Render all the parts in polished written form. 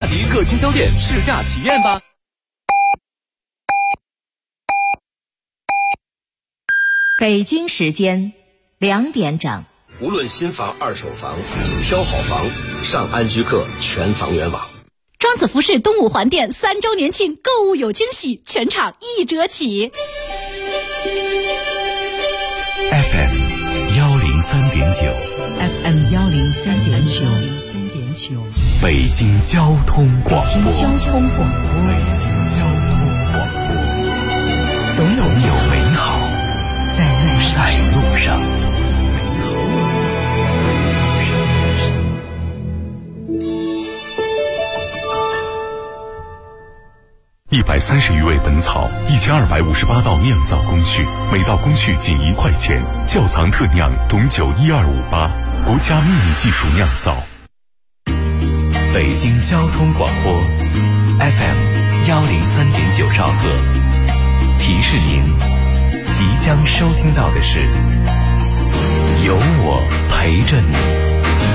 迪各经销店试驾体验吧。 北京时间2点整。 无论新房二手房，挑好房上安居客全房源网。 庄子服饰东五环店3周年庆购物有惊喜，全场1折起。 FM 103.9 FM 103.9 北京交通广播。 北京交通广播，总有美好在路上。 130余味本草，1258道酿造工序，每道工序仅1块钱。窖藏特酿董酒12588，国家秘密技术酿造。 北京交通广播 FM 103.9兆赫，提示您即将收听到的是有我陪着你。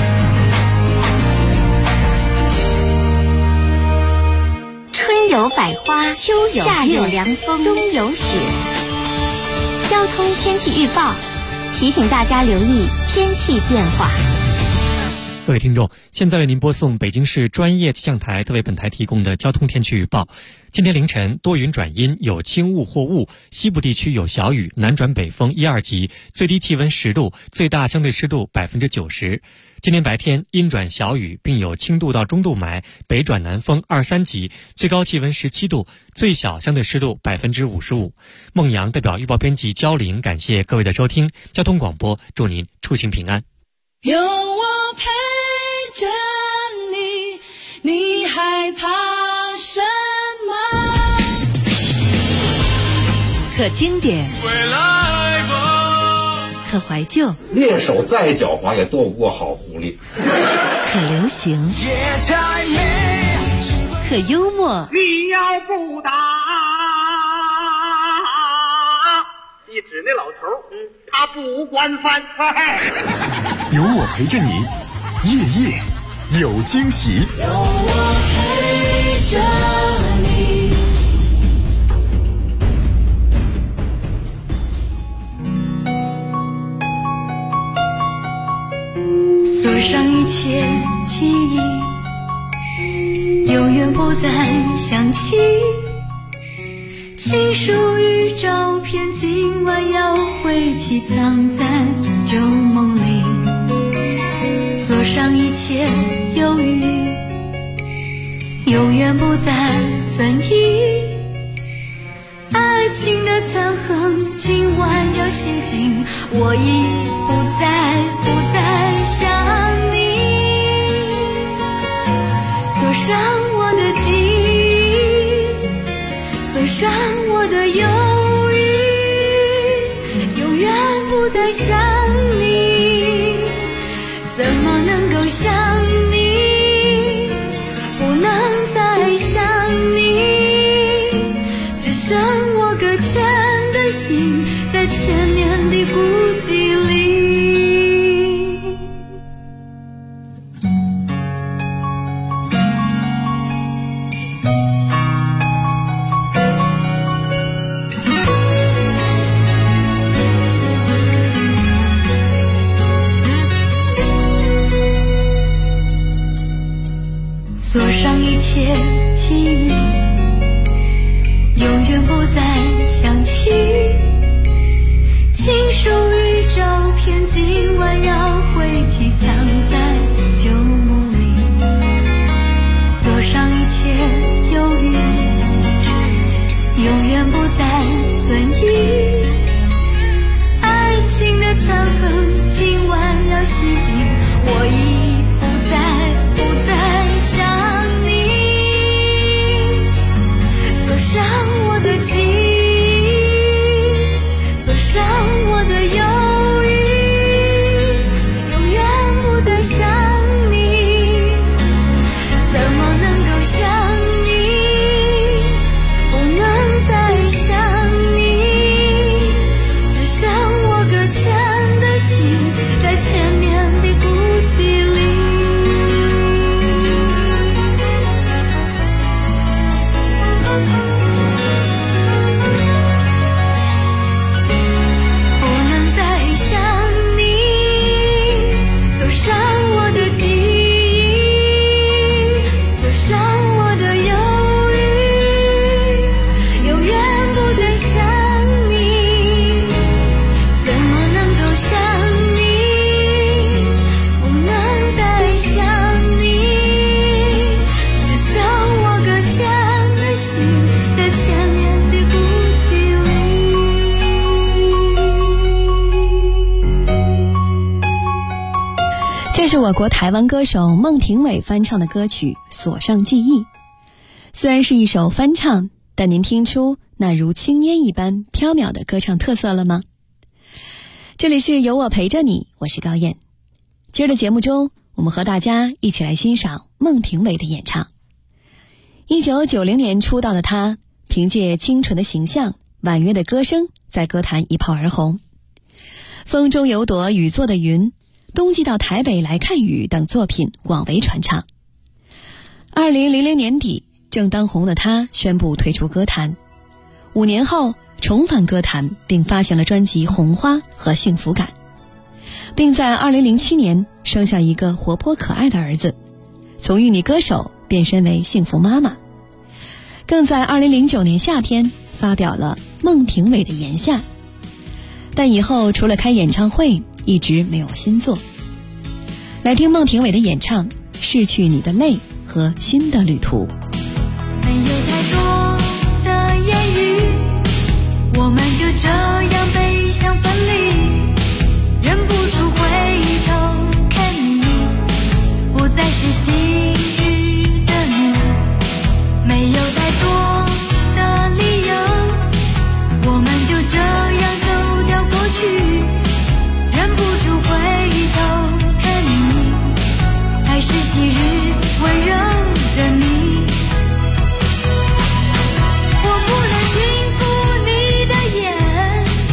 春有百花，秋有夏有凉风，冬有雪。交通天气预报提醒大家留意天气变化。 各位听众，现在为您播送北京市专业气象台特为本台提供的交通天气预报。今天凌晨多云转阴，有轻雾或雾，西部地区有小雨，南转北风1、2级，最低气温10度，最大相对湿度90%。今天白天阴转小雨，并有轻度到中度霾，北转南风2、3级，最高气温17度，最小相对湿度55%。孟阳代表预报编辑焦玲，感谢各位的收听。交通广播，祝您出行平安。 有我陪着你，你害怕什么？ 可经典，可怀旧， 猎手再狡猾也躲不过好狐狸。 可流行，可幽默。 你要不打，一指那老头，他不管饭。 有我陪着你，夜夜有惊喜。 有我陪着你。 锁上一切记忆，永远不再想起。情书与照片，今晚要回去藏在旧梦里。锁上一切忧郁，永远不再存疑。爱情的残痕，今晚要洗净。我已不再想你。锁上我的记忆，锁上我的忧郁，永远不再想你。怎么能够想你，不能再想你，只剩我搁浅的心，在千年的孤寂里。锁上一切记忆，永远不再想起。情书与照片，今晚要回去藏在旧梦里。锁上一切忧郁，永远不再存疑。爱情的残痕，今晚要洗净。我已不再想你。锁上我的记忆，锁上我的忧郁，永远不再想你。怎么能够想你，不能再想你，只剩我搁浅的心，在千年的孤寂里。 我国台湾歌手孟庭苇翻唱的歌曲《锁上记忆》。虽然是一首翻唱，但您听出那如轻烟一般飘渺的歌唱特色了吗？这里是有我陪着你，我是高燕。今儿的节目中，我们和大家一起来欣赏孟庭苇的演唱。1990年出道的她，凭借清纯的形象、婉约的歌声，在歌坛一炮而红。风中有朵雨做的云，冬季到台北来看雨等作品广为传唱。2000年底，正当红的她宣布退出歌坛，5年后重返歌坛，并发行了专辑《红花》和《幸福感》，并在2007年生下一个活泼可爱的儿子，从玉女歌手变身为幸福妈妈。更在2009年夏天发表了孟庭苇的《炎夏》，但以后除了开演唱会，一直没有新作。来听孟庭苇的演唱《逝去你的泪》和《新的旅途》。 没有太多的言语，我们就这样悲伤分离，忍不住回头看你，不再是昔日的你。没有太多的理由，我们就这样走掉过去，忍不住回头看你，还是昔日温柔的你。我不能轻抚你的眼，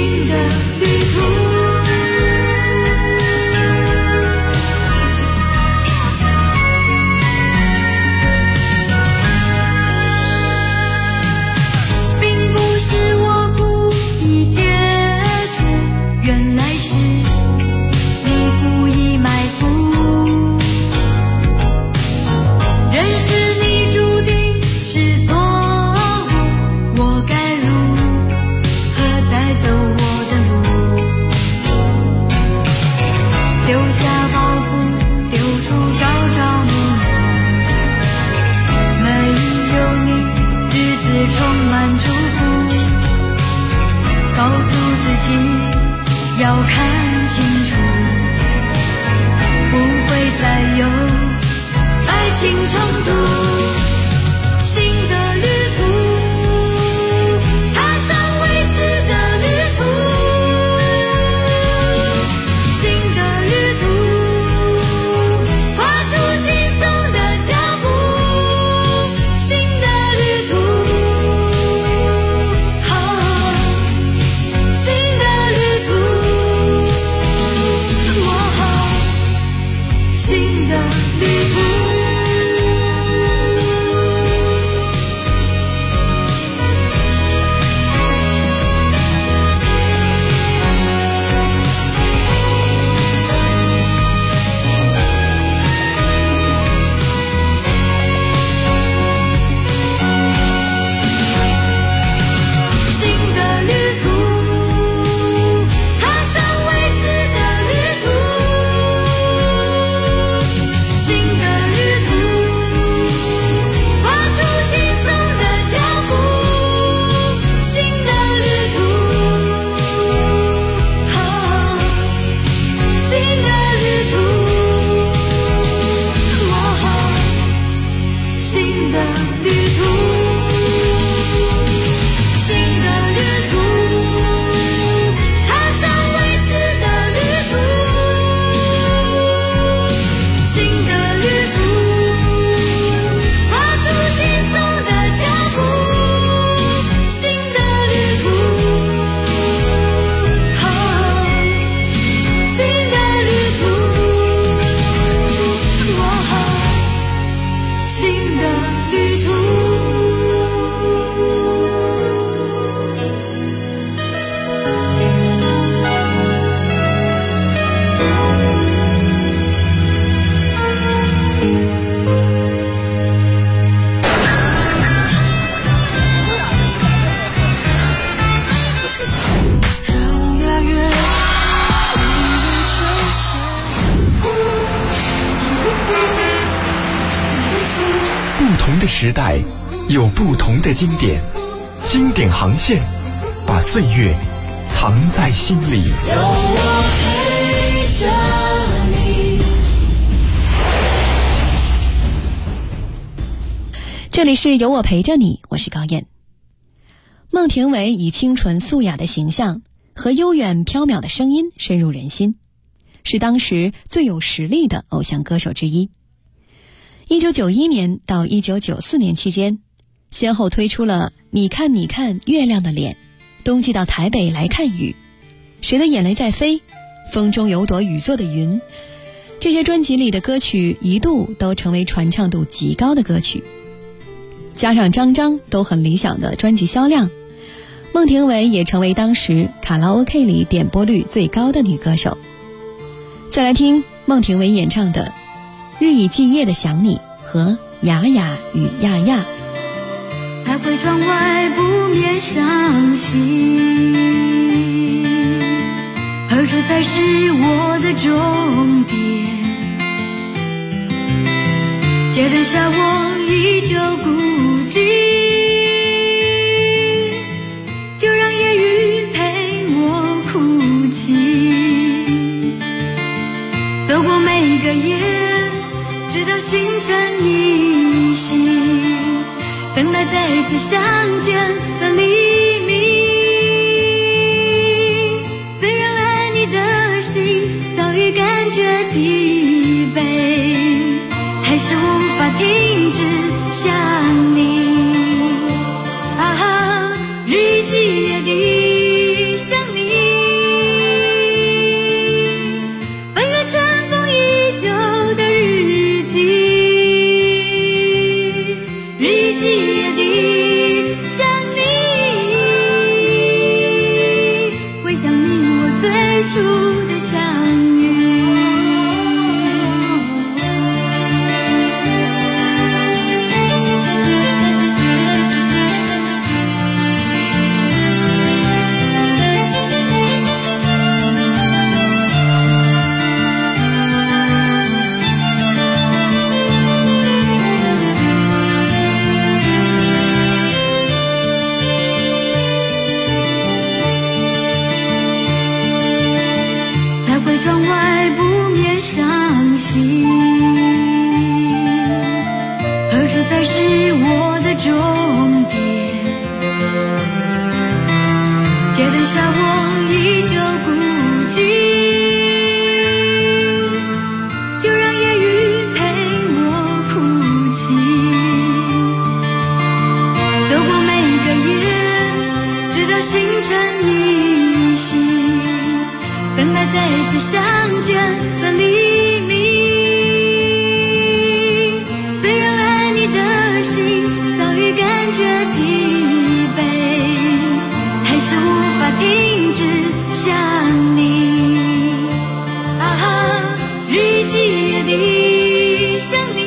时代有不同的经典，经典航线把岁月藏在心里。 有我陪着你。 这里是有我陪着你，我是高燕。孟庭苇以清纯素雅的形象和悠远飘渺的声音深入人心，是当时最有实力的偶像歌手之一。1991年到1994年期间，先后推出了《你看你看月亮的脸》、《冬季到台北来看雨》、《谁的眼泪在飞》、《风中有朵雨做的云》，这些专辑里的歌曲一度都成为传唱度极高的歌曲。加上张张都很理想的专辑销量，孟庭苇也成为当时卡拉 OK 里点播率最高的女歌手。再来听孟庭苇演唱的《日以继夜的想你》和《雅雅与亚亚》。 徘徊窗外不免伤心，何处才是我的终点？街灯下我依旧孤寂，就让夜雨陪我哭泣，走过每个夜，直到星辰依稀，等待再次相见的黎明。虽然爱你的心早已感觉疲惫，还是无法停止想你。啊，日以继夜地想你。 初的相遇。窗外不免伤心，何处才是我的终点？街灯下我依旧孤寂，就让夜雨陪我哭泣，走过每个夜，直到星辰依稀，等待再次相见的黎明。虽然爱你的心早已感觉疲惫，还是无法停止想你。啊哈，日积月的想你，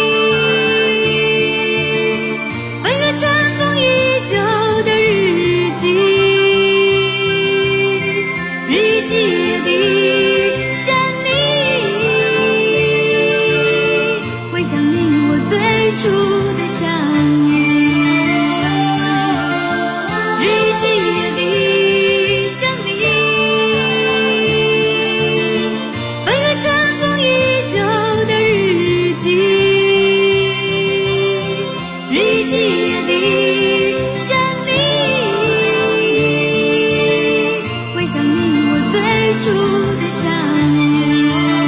翻阅尘封已久的日记，日积月的想你，回想你我最初的相遇。日积月的想你，翻阅尘封已久的日记，日积月的想你，回想你我最初的相遇。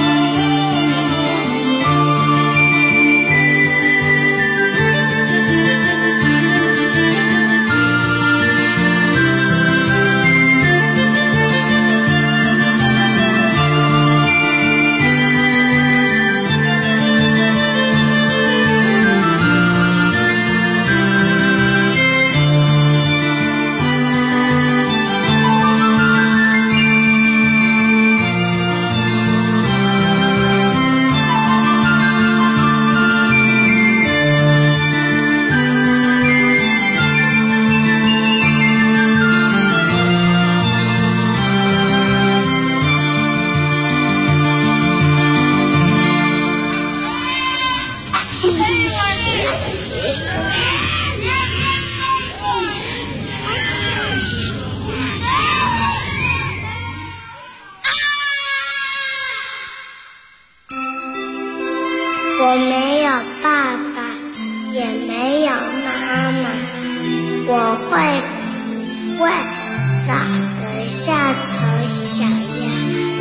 我没有爸爸，也没有妈妈，我会不会长得像头小鸭？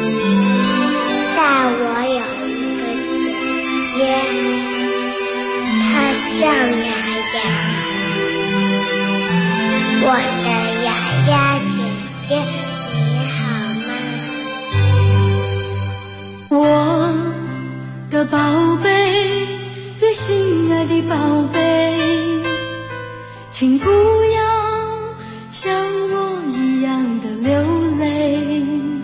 但我有一个姐姐，她叫雅雅。我的雅雅姐姐，你好吗？ 我的宝贝，最心爱的宝贝，请不要像我一样的流泪。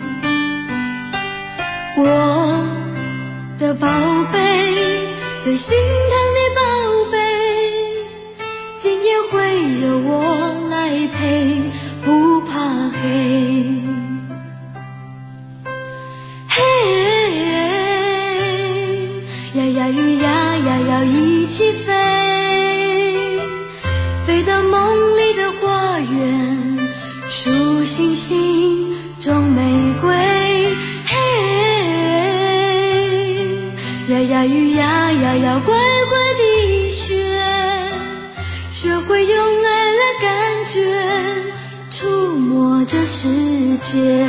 我的宝贝，最心疼的宝贝，今夜会有我来陪，不怕黑。呀鱼呀呀要一起飞，飞到梦里的花园，数星星种玫瑰。呀呀鱼呀呀要乖乖地学，学会用爱来感觉，触摸这世界。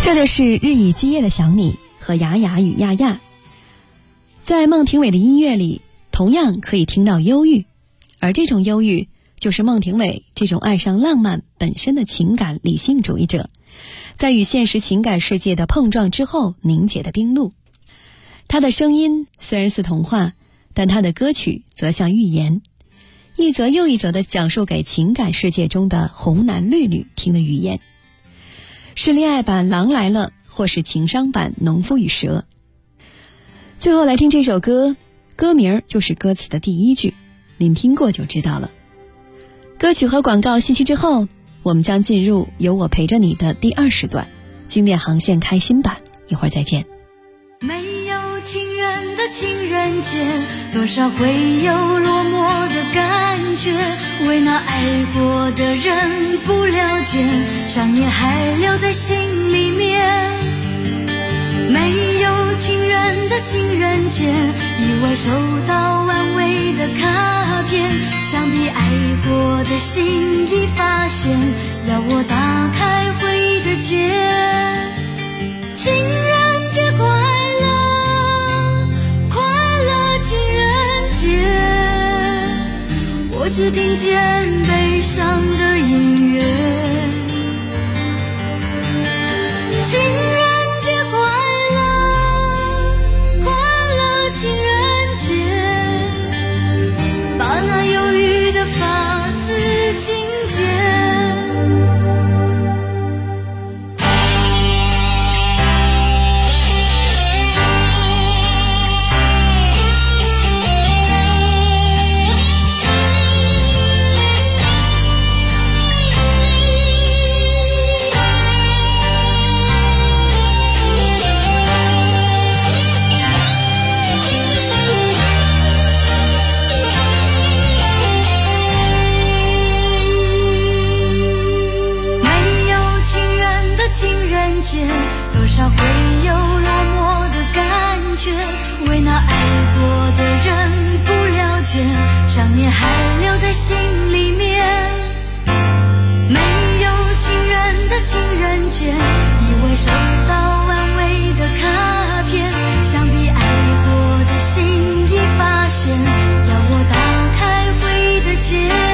这就是日以继夜的想你和雅雅与亚亚。在孟庭苇的音乐里，同样可以听到忧郁，而这种忧郁就是孟庭苇这种爱上浪漫本身的情感理性主义者在与现实情感世界的碰撞之后凝结的冰露。他的声音虽然似童话，但他的歌曲则像寓言，一则又一则地讲述给情感世界中的红男绿女听的语言，是恋爱版《狼来了》，或是情伤版《农夫与蛇》。最后来听这首歌，歌名就是歌词的第一句，您听过就知道了。歌曲和广告信息之后，我们将进入有我陪着你的第2时段，经典航线开心版，一会儿再见。 没有情人的情人节，多少会有落寞的感觉，为那爱过的人不了解，想念还留在心里面。没有情人的情人节，意外收到安慰的卡片，想必爱过的心已发现，要我打开回忆的结。情人节快乐，快乐情人节，我只听见悲伤的音乐。情人把那忧郁的发丝轻剪。多少会有落寞的感觉，为那爱过的人不了解，想念还留在心里面。没有情人的情人节，意外收到安慰的卡片，想必爱过的心已发现，要我打开回忆的结。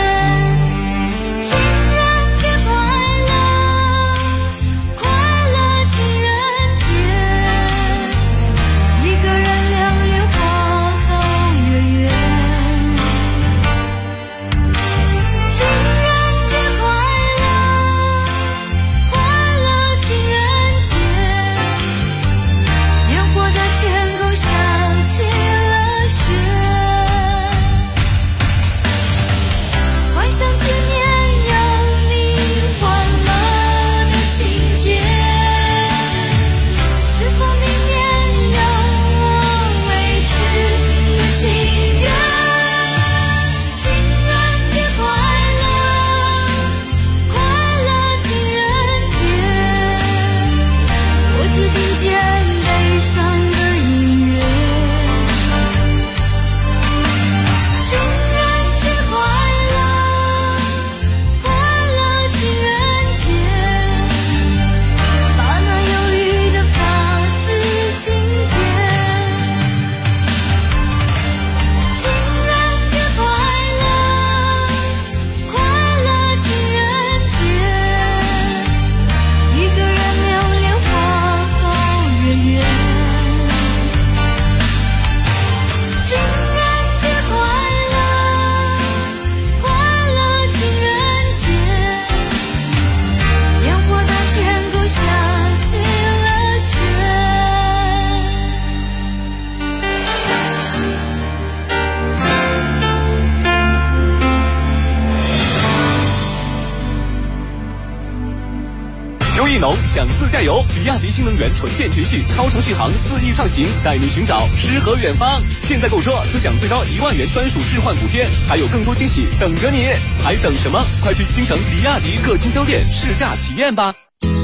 想自驾游，比亚迪新能源纯电全系超长续航4亿畅行，带你寻找诗和远方。现在购车只享最高1万元专属置换补贴，还有更多惊喜等着你，还等什么？快去京城比亚迪各经销店试驾体验吧。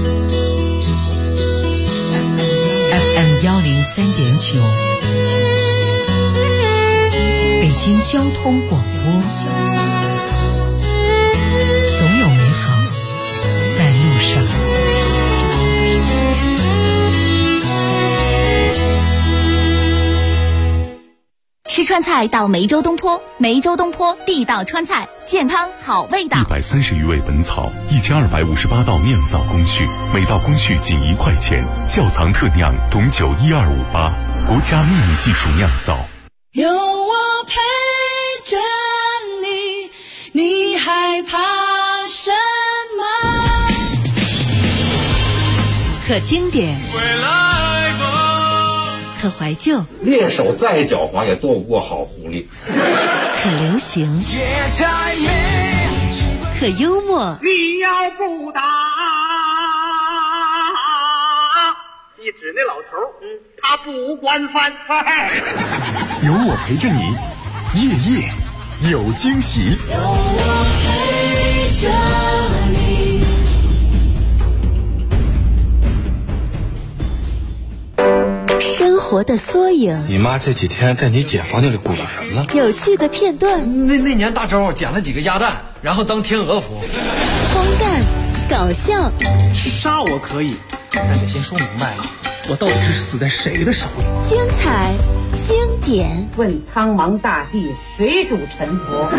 FM 103.9，北京交通广播，总有美好在路上。 川菜到梅州东坡，梅州东坡地道川菜，健康好味道。 130余味本草，1258道酿造工序，每道工序仅1块钱，窖藏特酿董酒12588，国家秘密技术酿造。 有我陪着你，你害怕什么？ 可经典，可怀旧， 猎手再狡猾也斗不过好狐狸。 可流行，可幽默。 你要不打，你指那老头，他不管饭。 有我陪着你，夜夜有惊喜。 有我陪着你。 生活的缩影， 你妈这几天在你姐房间里鼓捣什么了？ 有趣的片段。 那年大周捡了几个鸭蛋，然后当天鹅服。 荒诞，搞笑。 杀我可以，但得先说明白了，我到底是死在谁的手里？ 精彩，经典。 问苍茫大地，谁主沉浮？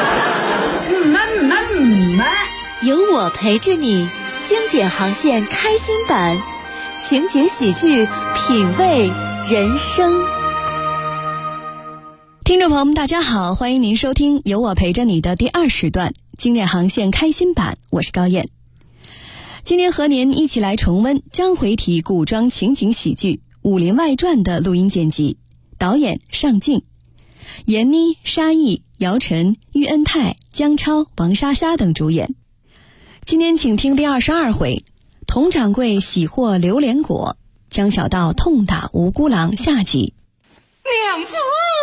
有我陪着你，经典航线开心版。情景喜剧，品味人生。 听众朋友们大家好，欢迎您收听有我陪着你的第2时段经典航线开心版，我是高燕。今天和您一起来重温章回体古装情景喜剧《武林外传》的录音剪辑，导演尚敬，闫妮、沙溢、姚晨、喻恩泰、姜超、王莎莎等主演。今天请听第22回，佟掌柜喜获榴莲果，江小道痛打无辜郎下集。 娘夫，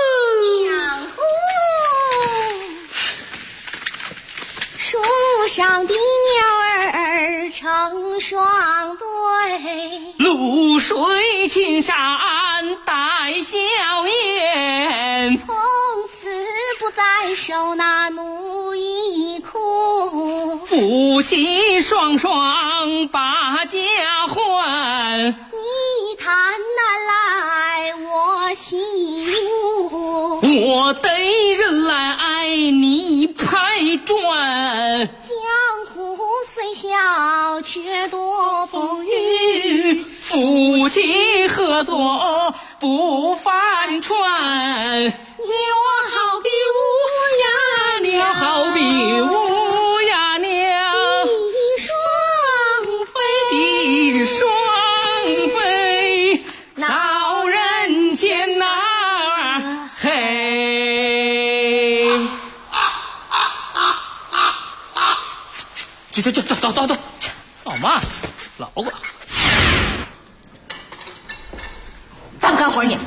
树上的鸟儿成双对， 露水青山带笑颜， 从此不再受那奴役苦， 夫妻双双把家还， 你谈难来我心无， 我得人来你拍转， 江湖虽小却多风雨， 夫妻合作不翻船， 你我好比乌鸦鸟， 好比乌鸦鸟，比双飞，老人间呐，嘿，走，老妈，老婆， 咋不干活呢？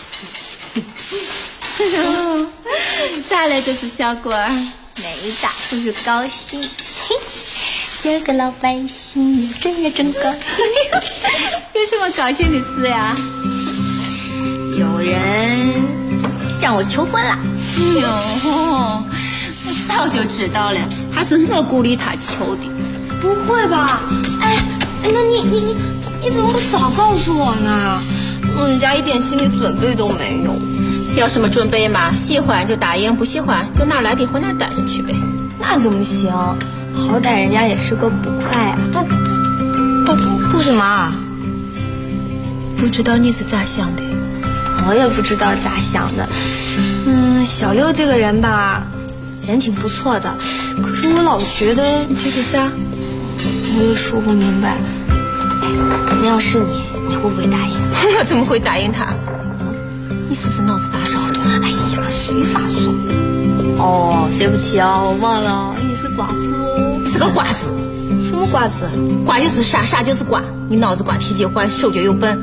咋了这次小鬼儿？没打，就是高兴。今儿个老百姓真高兴。有什么高兴的事呀？有人向我求婚了。 哎呦，我早就知道了，还是我鼓励他求的。 不会吧？哎，那你怎么不早告诉我呢？ 人家一点心理准备都没有。 要什么准备嘛？喜欢就答应，不喜欢就哪儿来的回哪儿待着去呗。 那怎么行？好歹人家也是个捕快啊！不什么？ 不知道你是咋想的？ 我也不知道咋想的。小六这个人吧，人挺不错的，可是我老觉得这个啥， 我也说不明白。那要是你会不会答应？ 我怎么会答应他？你是不是脑子发烧了？ 哎呀，谁发烧？哦，对不起啊，我忘了你是寡妇。 是个瓜子。 什么瓜子？ 瓜就是傻，傻就是瓜。你脑子瓜，脾气坏，手脚又笨，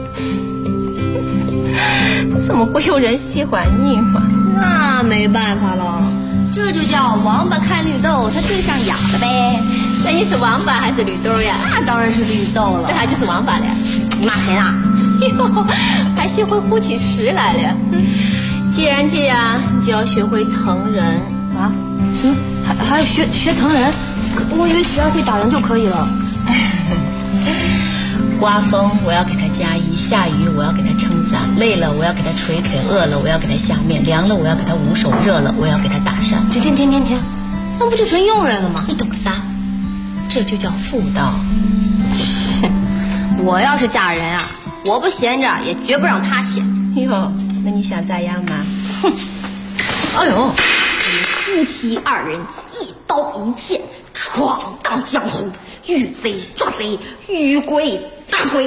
怎么会有人喜欢你嘛？ 那没办法了，这就叫王八看绿豆，它对上哑了呗。 那你是王八还是绿豆呀？ 那当然是绿豆了。 那他就是王八了。 你骂谁呢？ 哟，还学会呼起诗来了。既然这样，你就要学会疼人啊？什么？还要学疼人？我以为只要会打人就可以了。 刮风我要给他加衣，下雨我要给他撑伞，累了我要给他捶腿，饿了我要给他下面，凉了我要给他捂手，热了我要给他打扇。 停，那不就成佣人了吗？ 你懂个啥？这就叫妇道。 我要是嫁人啊，我不闲着也绝不让他闲。 哟，那你想咋样嘛？ 哼！哎呦，夫妻二人一刀一剑，闯荡江湖，遇贼抓贼，遇鬼打鬼。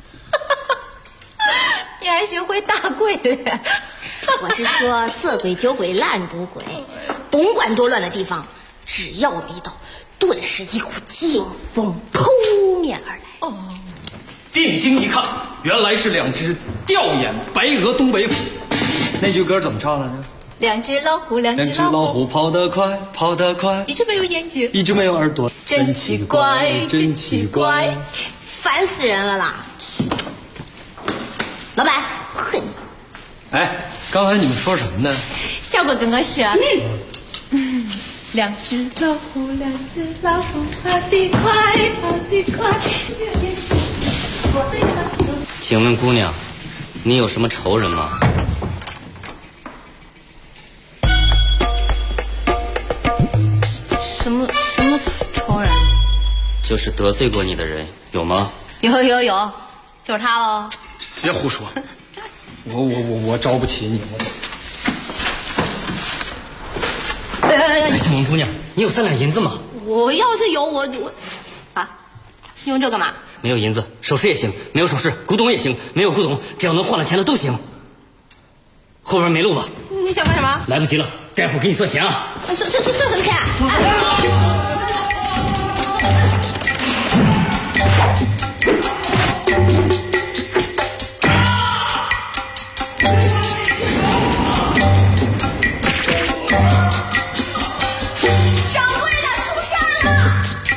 你还学会打鬼了？ 我是说色鬼、酒鬼、烂赌鬼，甭管多乱的地方，只要我一到，顿时一股劲风扑面而来。 哦，定睛一看，原来是两只吊眼白鹅东北虎。那句歌怎么唱来着？ 两只老虎，两只老虎跑得快，跑得快， 一直没有眼睛， 一直没有耳朵， 真奇怪，真奇怪， 烦死人了啦！老板，哼！ 哎，刚才你们说什么呢？ 小果跟我说，两只老虎，两只老虎，跑得快，跑得快。 请问姑娘，你有什么仇人吗？ 什么仇人？ 就是得罪过你的人，有吗？ 有，就是他喽。 别胡说，我招不起你。 请问姑娘，你有3两银子吗？ 我要是有我啊，用这干嘛？ 没有银子，首饰也行；没有首饰，古董也行；没有古董，只要能换了钱的都行。后边没路吧？ 你想干什么？ 来不及了，待会儿给你算钱啊！ 算什么钱？ 掌柜的，出事了！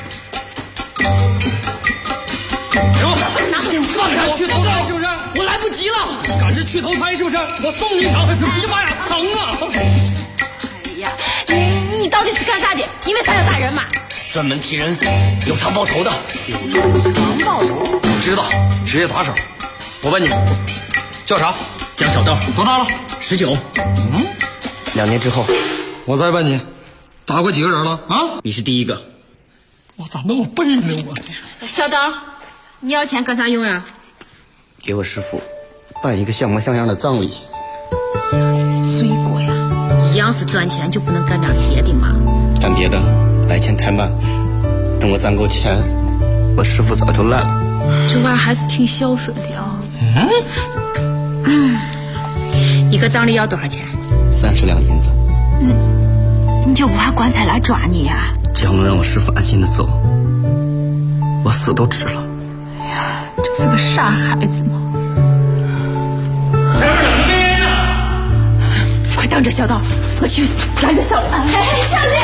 放下去投胎是不是？我来不及了，赶着去投胎是不是？我送你一场，哎呀妈呀，疼啊！ 哎呀，你到底是干啥的？因为啥要打人嘛？ 专门替人有偿报仇的。 有偿报仇？ 我知道，职业打手。我问你，叫啥？ 江小道。 多大了 ？19。2年之后。 我再问你，打过几个人了啊？ 你是第一个。 我咋那么背呢？我小刀，你要钱干啥用呀？ 给我师父办一个像模像样的葬礼。 罪过呀，一样是赚钱，就不能干点别的吗？ 干别的来钱太慢，等我攒够钱，我师父早就来了。 这娃还是挺孝顺的啊。一个葬礼要多少钱 ？30两银子。 你就不怕棺材来抓你呀？ 只要能让我师父安心的走，我死都值了。 哎呀，这是个傻孩子嘛！快等着，小刀，我去拦着小莲。小莲，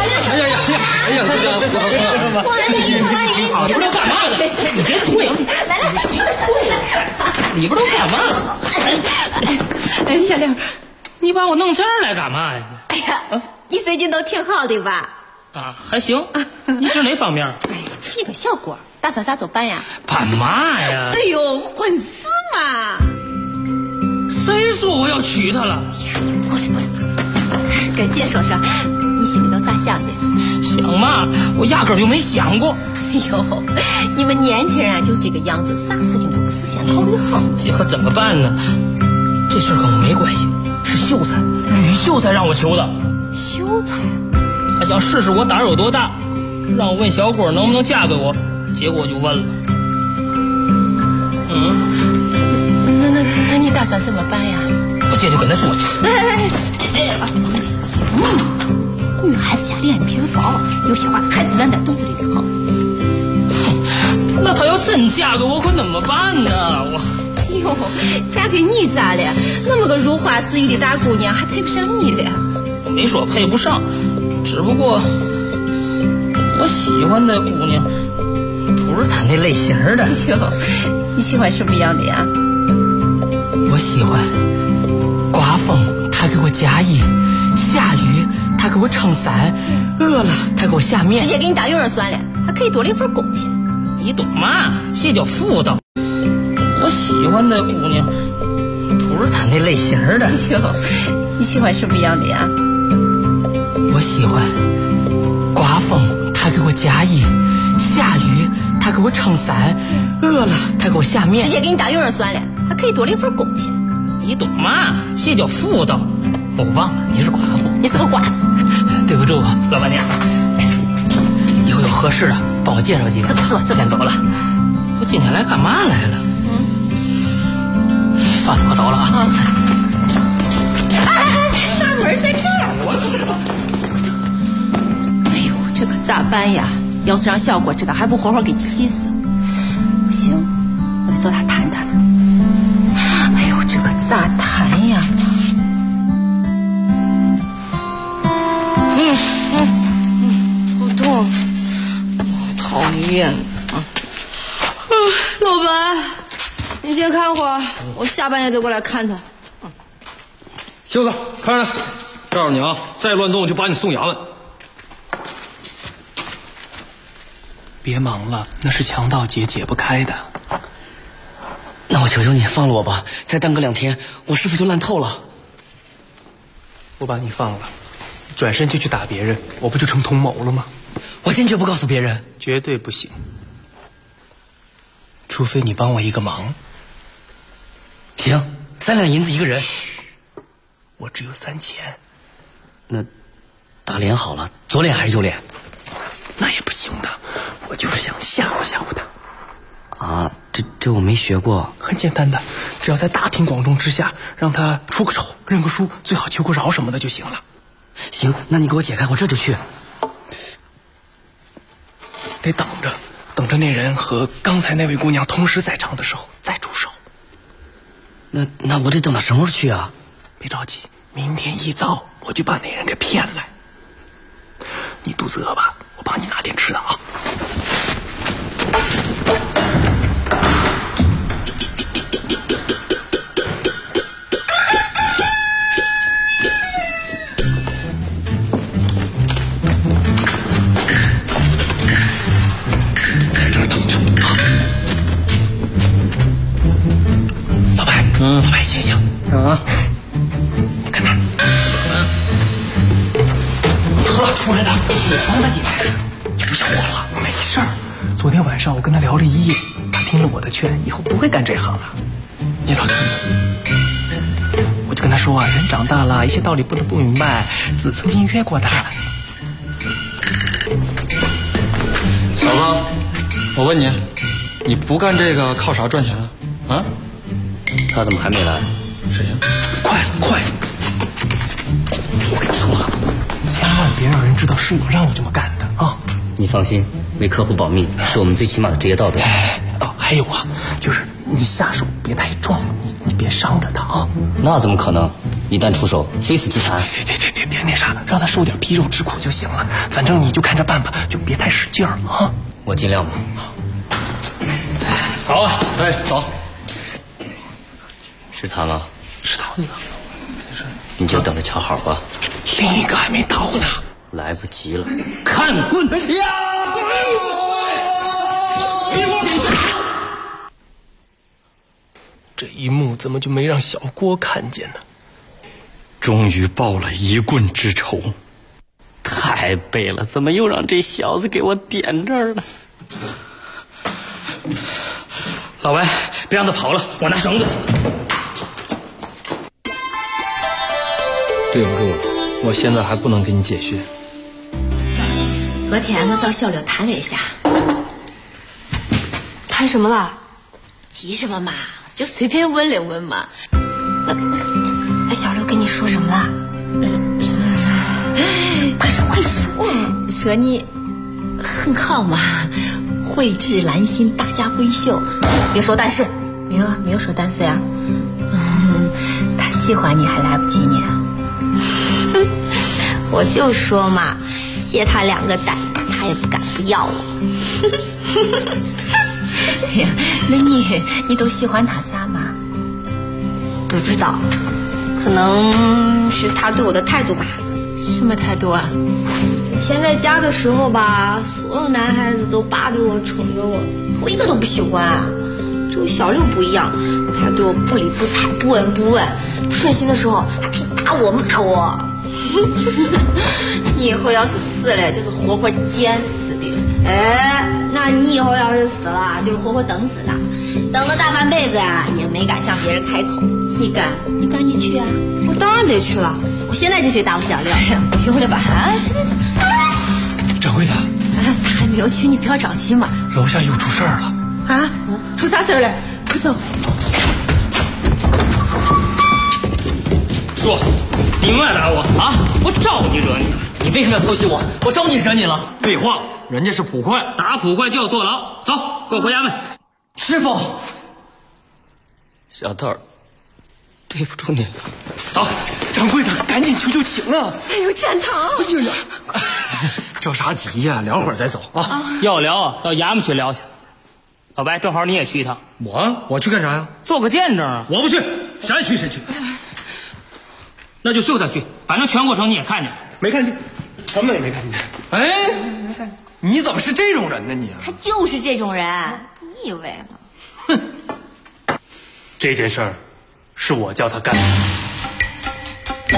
你不知道干嘛了？你别退！ 来， 你不知道干嘛了？ 哎，小莲， 你把我弄这儿来干嘛呀？ 哎呀，你最近都挺好的吧？ 啊，还行。你是哪方面？ 哎，你个小果，打算啥时候办呀？ 办嘛呀？ 哎呦，婚事嘛！ 谁说我要娶她了？ 过来，跟姐说说，你心里都咋想的？ 想嘛，我压根儿就没想过。 哎呦，你们年轻人就这个样子，啥事情都不事先考虑好。 这可怎么办呢？这事儿跟我没关系，是秀才吕秀才让我求的。 秀才？ 他想试试我胆儿有多大，让我问小果能不能嫁给我，结果我就问了。 那你打算怎么办呀？ 我姐就跟他说去。 不行，女孩子家脸皮薄，有些话还是烂在肚子里的好。 那她要真嫁给我可怎么办呢？ 哟，嫁给你咋了？那么个如花似玉的大姑娘还配不上你了？ 我没说配不上，只不过我喜欢的姑娘不是她那类型的。 哟，你喜欢什么样的呀？ 我喜欢刮风他给我加衣，下雨他给我撑伞，饿了他给我下面， 直接给你当佣人算了，还可以多领份工钱。 你懂吗？这叫妇道。我喜欢的姑娘不是他那类型的。 哟，你喜欢什么样的呀？ 我喜欢刮风他给我加衣，下雨他给我撑伞，饿了他给我下面， 直接给你打幼儿算了，还可以多领份工钱。 你懂吗？这叫妇道。我忘了你是寡妇， 你是个寡子。 对不住老板娘，以后有合适的帮我介绍几个。 走， 这边走了。我今天来干嘛来了？算了，我走了啊。 大门在这儿。哎呦，这可咋办呀？要是让小郭知道，还不活活给气死？不行，我得找他谈谈。哎呦，这可咋谈呀？好痛，讨厌。老板，你先看会儿，我下半夜就过来看他。 秀子，看着，告诉你啊，再乱动就把你送衙门。 别忙了，那是强盗劫，解不开的。 那我求求你放了我吧，再耽搁2天，我师傅就烂透了。 我把你放了，转身就去打别人，我不就成同谋了吗？ 我坚决不告诉别人， 绝对不行。除非你帮我一个忙。 行，3两银子一个人。 嘘，我只有3000。 那打脸好了，左脸还是右脸？ 那也不行的，我就是想吓唬吓唬他。 啊，这我没学过。 很简单的，只要在大庭广众之下让他出个丑，认个输，最好求个饶什么的就行了。 行，那你给我解开，我这就去。 得等着那人和刚才那位姑娘同时在场的时候再出手。 那我得等到什么时候去啊？ 别着急，明天一早我就把那人给骗来。你肚子饿吧？我帮你拿点吃的啊。在这儿等着啊。老白，老白，醒醒啊！看那儿，他出来的，你帮他解开。你不想我了？没事儿。昨天晚上我跟他聊了一夜，他听了我的劝，以后不会干这行了。你咋看的？我就跟他说啊，人长大了，一些道理不能不明白。子曾经约过他。 小子，我问你，你不干这个靠啥赚钱啊？啊？ 他怎么还没来？ 谁呀？快了！我跟你说啊，千万别让人知道是我让你这么干的啊！ 你放心，为客户保密是我们最起码的职业道德。 还有啊，就是你下手别太重，你别伤着他啊！ 那怎么可能？一旦出手，非死即残。 别那啥，让他受点皮肉之苦就行了。反正你就看着办吧，就别太使劲儿啊！ 我尽量吧。 走啊！哎，走。 是他吗？ 是他。 你就等着瞧好吧。 另一个还没到呢。 来不及了，看棍！ 呀！这一幕怎么就没让小郭看见呢？ 终于报了一棍之仇， 太背了！怎么又让这小子给我点这儿了？ 老白，别让他跑了，我拿绳子去。 对不住，我现在还不能给你解穴。 昨天我找小刘谈了一下。 谈什么了？ 急什么嘛？就随便问了问嘛。 那小刘跟你说什么了？快说！ 说你很好嘛，蕙质兰心，大家闺秀。 别说但是。 没有说但是呀。他喜欢你还来不及呢。 我就说嘛，借他2个胆，他也不敢不要我。 哎呀，那你都喜欢他啥嘛？ 不知道，可能是他对我的态度吧。 什么态度啊？ 前在家的时候吧，所有男孩子都扒着我宠着我，我一个都不喜欢啊。只有小六不一样，他对我不理不睬，不闻不问，不顺心的时候还可以打我骂我。你以后要是死了，就是活活煎死的。哎，那你以后要是死了，就是活活等死的，等了大半辈子啊，也没敢向别人开口。你敢？你赶紧去啊！我当然得去了，我现在就去打五小六。不用了吧？ 掌柜的， 他还没有去，你不要着急嘛。 楼下又出事儿了。 啊？出啥事儿了？快走！ 说，你们爱打我啊？我招你惹你了？ 你为什么要偷袭我？我招你惹你了？ 废话，人家是捕快，打捕快就要坐牢。走，给我回衙门。 师傅，小豆儿，对不住你了。 走， 掌柜的，赶紧求求情啊！ 哎呦，站堂！ 哎呀，着啥急呀？聊会儿再走啊！ 要聊到衙门去聊去。老白，正好你也去一趟。 我去干啥呀？ 做个见证啊！ 我不去，谁去谁去。 那就秀才去，反正全过程你也看见了。 没看见，什么也没看见。哎，没看见。你怎么是这种人呢你？ 他就是这种人，你以为呢？ 哼！这件事儿是我叫他干的。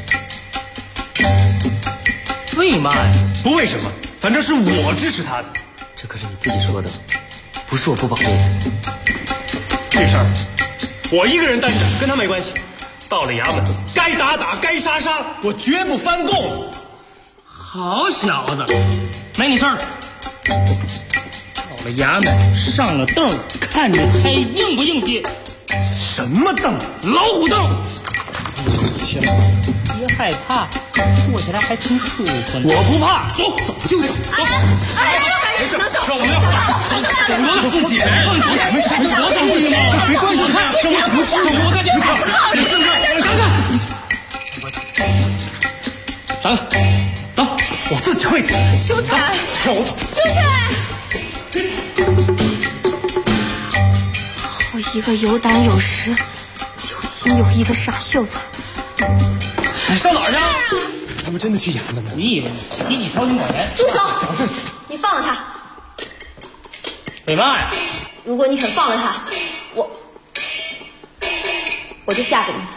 为嘛呀？ 不为什么，反正是我支持他的。 这可是你自己说的，不是我不保密。 这事儿我一个人担着，跟他没关系。到了衙门，该打打，该杀杀，我绝不翻供。 好小子，没你事儿。到了衙门，上了凳，看你还硬不硬气？ 什么凳？ 老虎凳。 行， 别害怕，坐起来还挺舒服呢。 我不怕，走就走。 没事，能走。 让我们我自己人，没事，我怎么地吗？没关系，我看这我怎么去了？我感觉你是不是？闪开，走， 我自己会走。 秀才， 让我走。 秀才，好一个有胆有识、有情有义的傻秀才！ 你上哪儿去？咱们真的去衙门呢？ 你以为洗你朝廷管人？ 住手！你放了他。 为嘛呀？ 如果你肯放了他，我就嫁给你。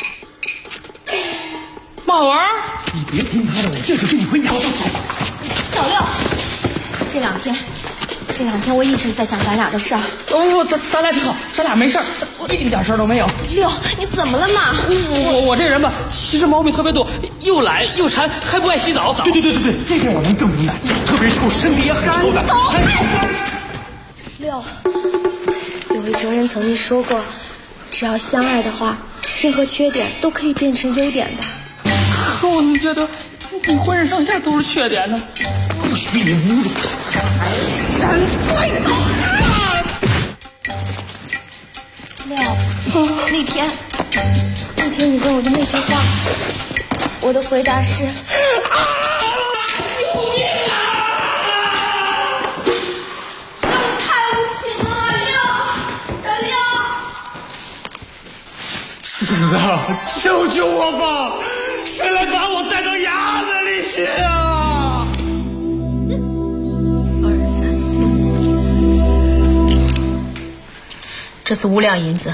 嘛玩意儿？ 你别听他的，我这就跟你回衙门。 小六，这两天我一直在想咱俩的事儿。 咱俩挺好，咱俩没事儿，一点事儿都没有。 六，你怎么了嘛？ 我这人吧，其实毛病特别多，又懒又馋，还不爱洗澡。 对，这点我能证明的，特别臭，身体也很臭的。 六，有位哲人曾经说过，只要相爱的话，任何缺点都可以变成优点的。 可我怎么觉得你浑身上下都是缺点呢？ 不许你侮辱他！ 三岁狗！六，那天你问我的那句话，我的回答是。 救命啊！ 太无情了，小六！子啊，救救我吧！谁来把我带到衙门里去啊 ？2、3、4、5，这是5两银子，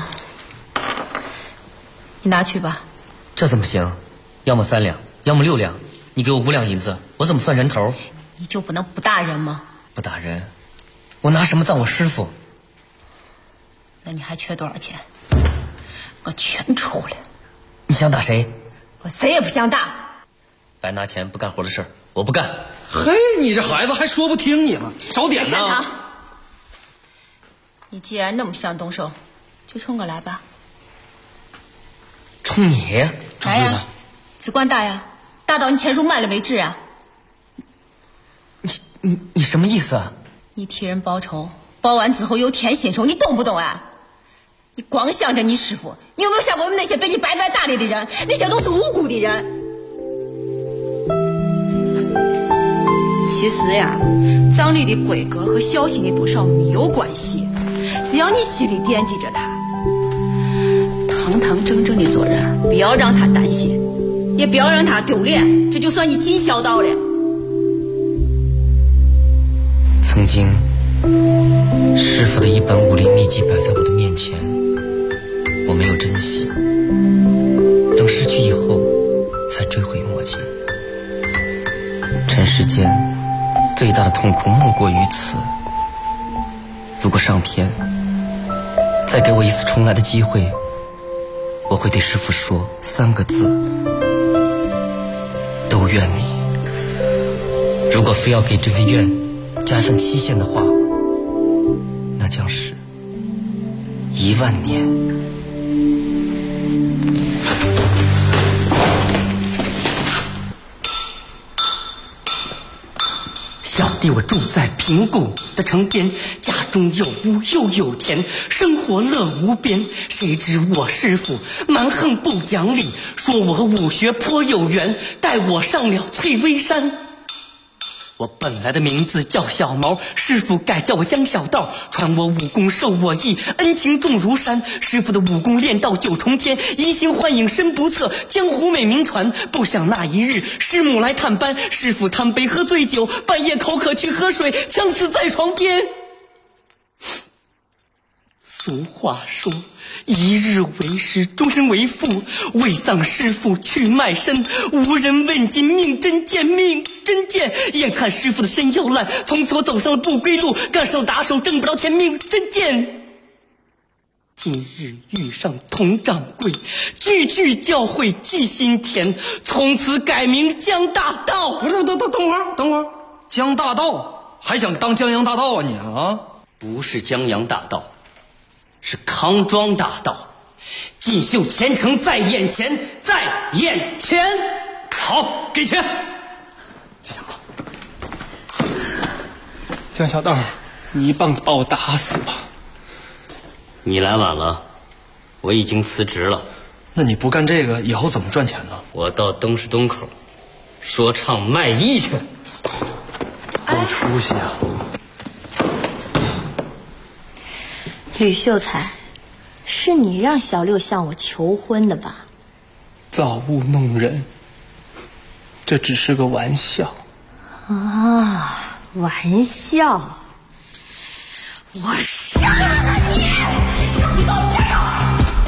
你拿去吧。 这怎么行？要么3两，要么6两。你给我5两银子，我怎么算人头？ 你就不能不打人吗？ 不打人，我拿什么葬我师傅？ 那你还缺多少钱？我全出来。 你想打谁？ 我谁也不想打。 白拿钱不干活的事儿，我不干。 嘿，你这孩子还说不听你了，找点站堂。你既然那么想动手，就冲过来吧。 冲你？ 来呀，只管打呀，打到你钱数满了为止啊！ 你什么意思啊？ 你替人报仇，报完之后有添新仇，你懂不懂啊？你光想着你师傅，你有没有想过我们那些被你白白打理的人？那些都是无辜的人。其实呀，葬礼的规格和孝心的多少没有关系，只要你心里惦记着他，堂堂正正的做人，不要让他担心，也不要让他丢脸，这就算你尽孝道了。 曾经，师傅的一本武林秘籍摆在我的面前，我没有珍惜，等失去以后才追悔莫及。尘世间最大的痛苦莫过于此。如果上天再给我一次重来的机会，我会对师父说3个字：都怨你。如果非要给这个怨加上期限的话，那将是10000年。小弟我住在平谷的城边，家中有屋又有田，生活乐无边。谁知我师父蛮横不讲理，说我和武学颇有缘，带我上了翠微山。我本来的名字叫小毛，师父改叫我江小道，传我武功授我艺，恩情重如山。师父的武功练到9重天，移形换影身不测，江湖美名传。不想那一日师母来探班，师父贪杯喝醉酒，半夜口渴去喝水，呛死在床边。俗话说，一日为师，终身为父。为葬师父去卖身，无人问津，命真贱，命真贱。眼看师父的身要烂，从此我走上了不归路，干上了打手，挣不着钱，命真贱。今日遇上佟掌柜，句句教诲记心田，从此改名江大道。 不是，等会儿，江大道还想当江洋大盗啊你啊？ 不是江洋大盗，是康庄大道。锦绣前程在眼前，在眼前。好，给钱。 江小道，你一棒子把我打死吧。 你来晚了，我已经辞职了。 那你不干这个，以后怎么赚钱呢？ 我到东市东口说唱卖艺去。 有出息啊！ 吕秀才，是你让小六向我求婚的吧？ 造物弄人，这只是个玩笑啊！玩笑！我杀了你！你给我站住！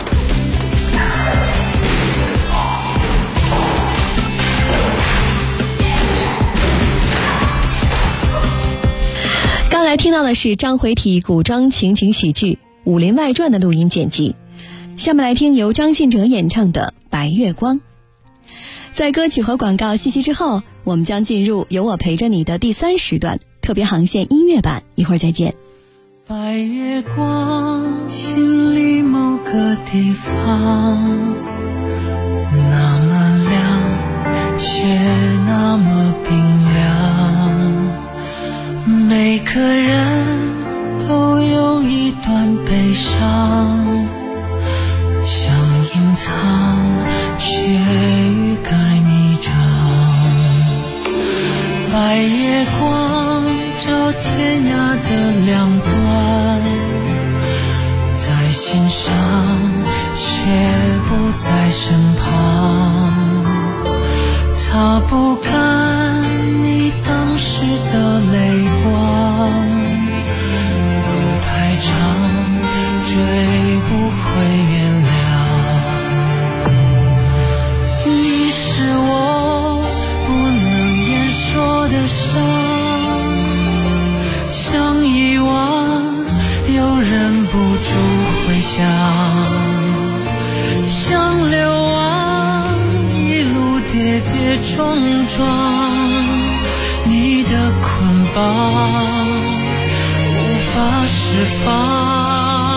刚才听到的是章回体古装情景喜剧《武林外传》的录音剪辑，下面来听由张信哲演唱的《白月光》。在歌曲和广告信息之后，我们将进入有我陪着你的第3时段特别航线音乐版，一会儿再见。 白月光，心里某个地方，那么亮，却那么冰凉。每个人都有一段悲伤，想隐藏，却欲盖弥彰。白月光照天涯的两端，在心上，却不在身旁，擦不干你当时的泪光。路太长，追不回原谅。你是我不能言说的伤，想遗忘又忍不住回想，想流亡一路跌跌撞撞，你的捆绑无法释放。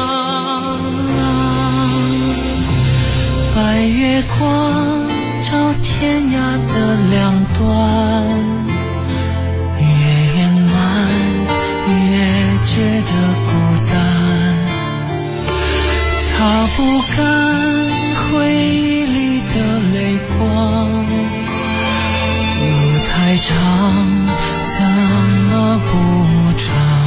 白月光照天涯的两端，越圆满越觉得孤单，擦不干回忆里的泪光。路太长，怎么不长？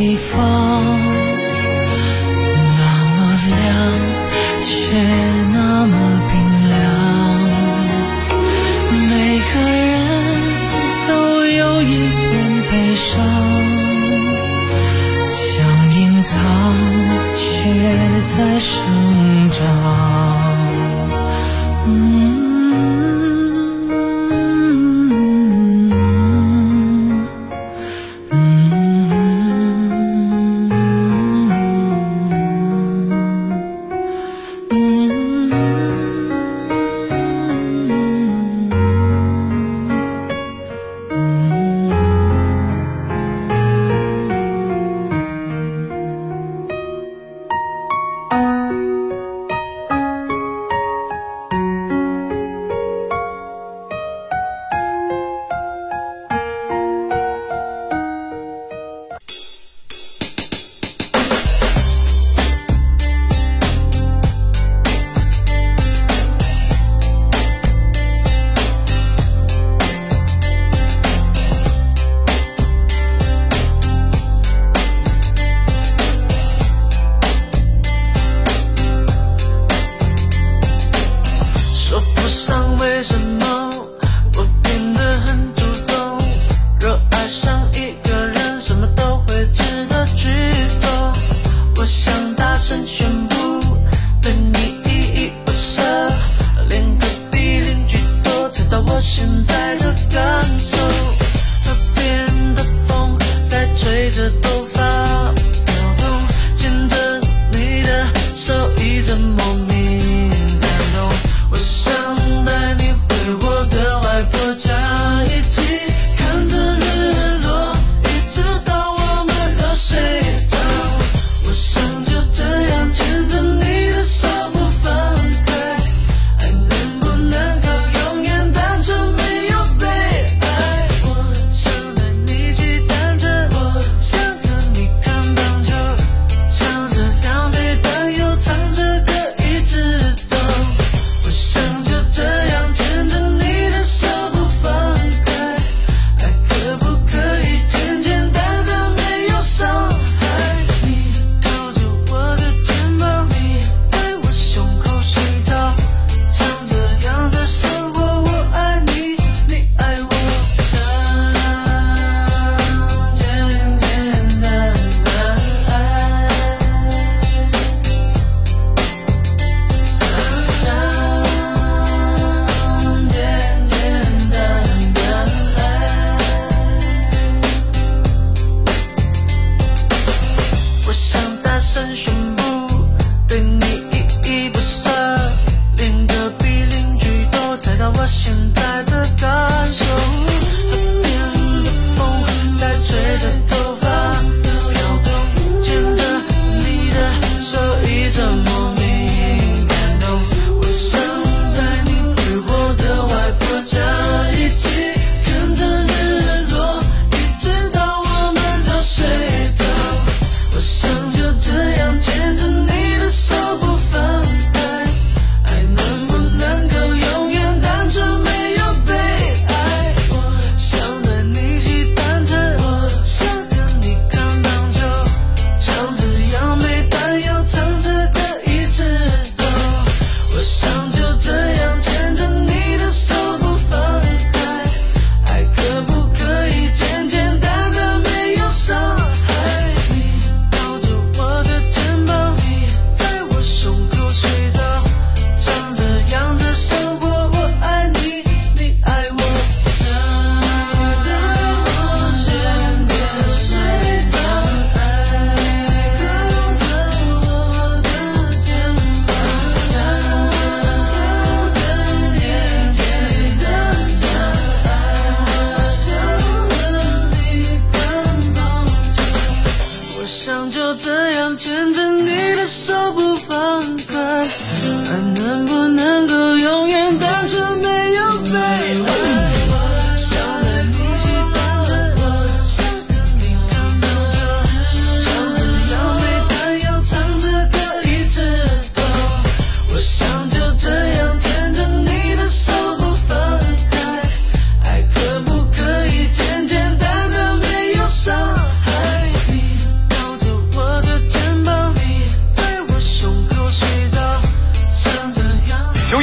地方，那么亮，却那么冰凉。每个人都有一点悲伤，想隐藏，却在生长。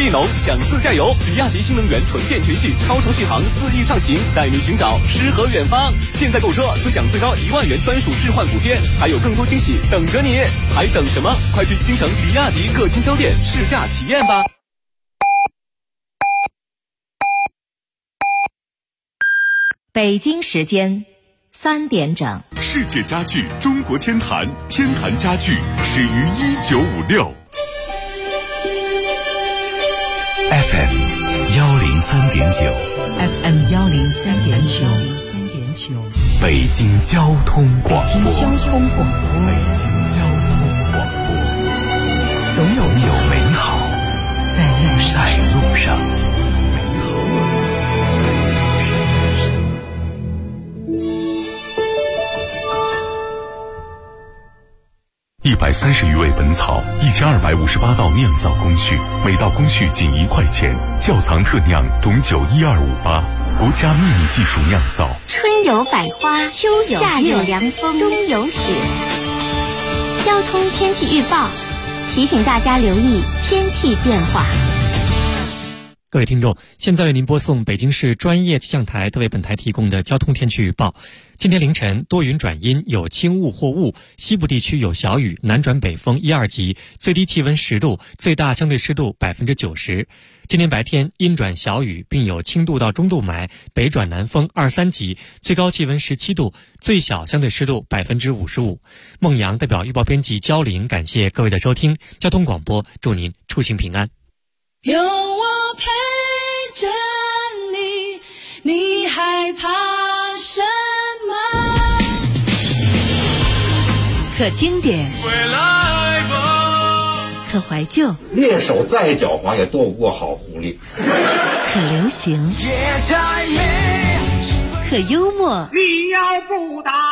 浓，想自驾游，比亚迪新能源纯电全系超长续航4亿上行，带你寻找诗和远方。现在购车就享最高1万元专属置换补贴，还有更多惊喜等着你，还等什么？快去京城比亚迪各经销店试驾体验吧。 北京时间3点整。 世界家具中国天坛，天坛家具始于1956。 FM 103.9 FM 103.9， 北京交通广播。 北京交通广播，总有美好在路上。 130余味本草，1258道酿造工序，每道工序仅1块钱。窖藏特酿董酒12588，国家秘密技术酿造。 春有百花，秋有夏有凉风，冬有雪。交通天气预报提醒大家留意天气变化。 各位听众，现在为您播送北京市专业气象台特为本台提供的交通天气预报。今天凌晨多云转阴，有轻雾或雾，西部地区有小雨，南转北风1、2级，最低气温10度，最大相对湿度90%。今天白天阴转小雨，并有轻度到中度霾，北转南风2、3级，最高气温17度，最小相对湿度55%。孟阳代表预报编辑焦玲，感谢各位的收听。交通广播，祝您出行平安。 有我陪着你，你害怕什么？ 可经典，可怀旧， 猎手再狡猾也斗不过好狐狸。 可流行，可幽默。 你要不打，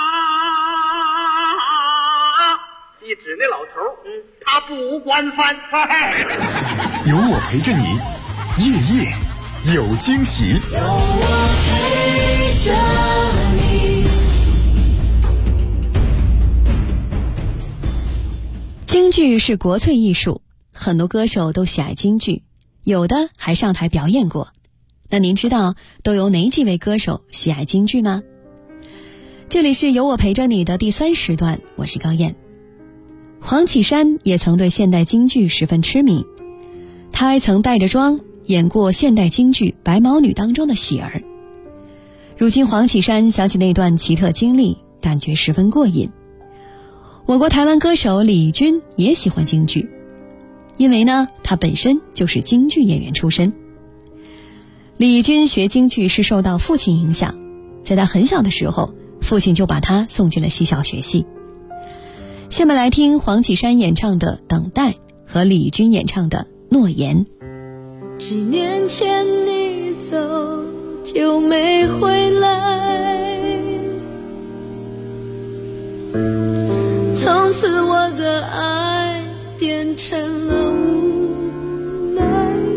一指那老头，他不管饭。 有我陪着你，夜夜有惊喜。 有我陪着你。 京剧是国粹艺术，很多歌手都喜爱京剧，有的还上台表演过。那您知道都有哪几位歌手喜爱京剧吗？这里是有我陪着你的第3时段，我是高燕。黄绮珊也曾对现代京剧十分痴迷，她还曾带着妆演过现代京剧《白毛女》当中的喜儿。如今黄绮珊想起那段奇特经历，感觉十分过瘾。我国台湾歌手李翊也喜欢京剧，因为呢，他本身就是京剧演员出身。李翊学京剧是受到父亲影响，在他很小的时候，父亲就把他送进了戏校学戏。下面来听黄绮珊演唱的《等待》和李翊演唱的《诺言》。 几年前你走就没回来，从此我的爱变成了无奈。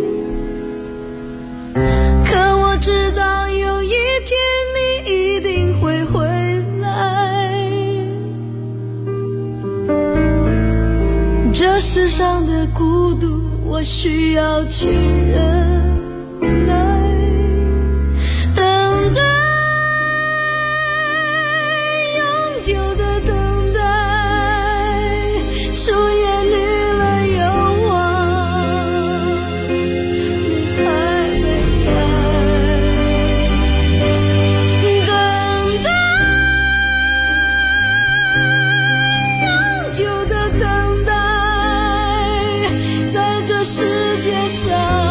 可我知道有一天你一定会回来，这世上的孤独我需要去忍耐，等待，永久的等待，树叶绿了又黄，你还没来，等待，永久的等待，在这世界上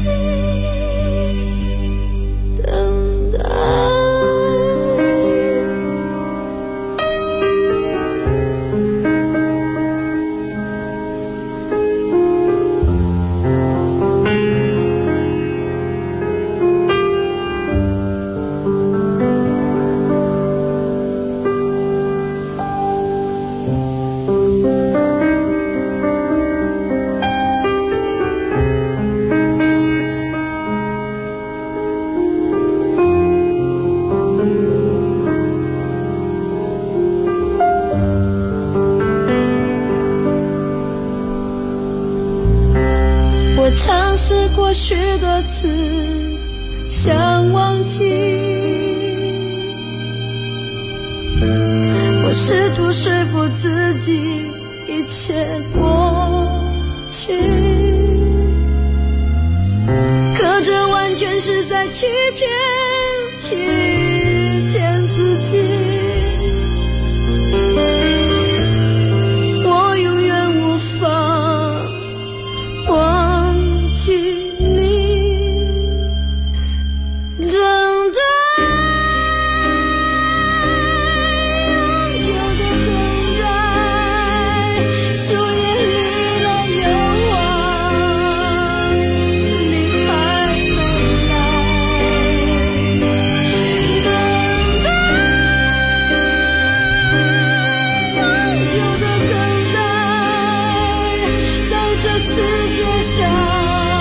等待。 许多次想忘记，我试图说服自己一切过去，可这完全是在欺骗自己。我永远无法忘记你，等待久的等待，树叶绿了又黄，你还没来。等待永久的等待，在这世界上。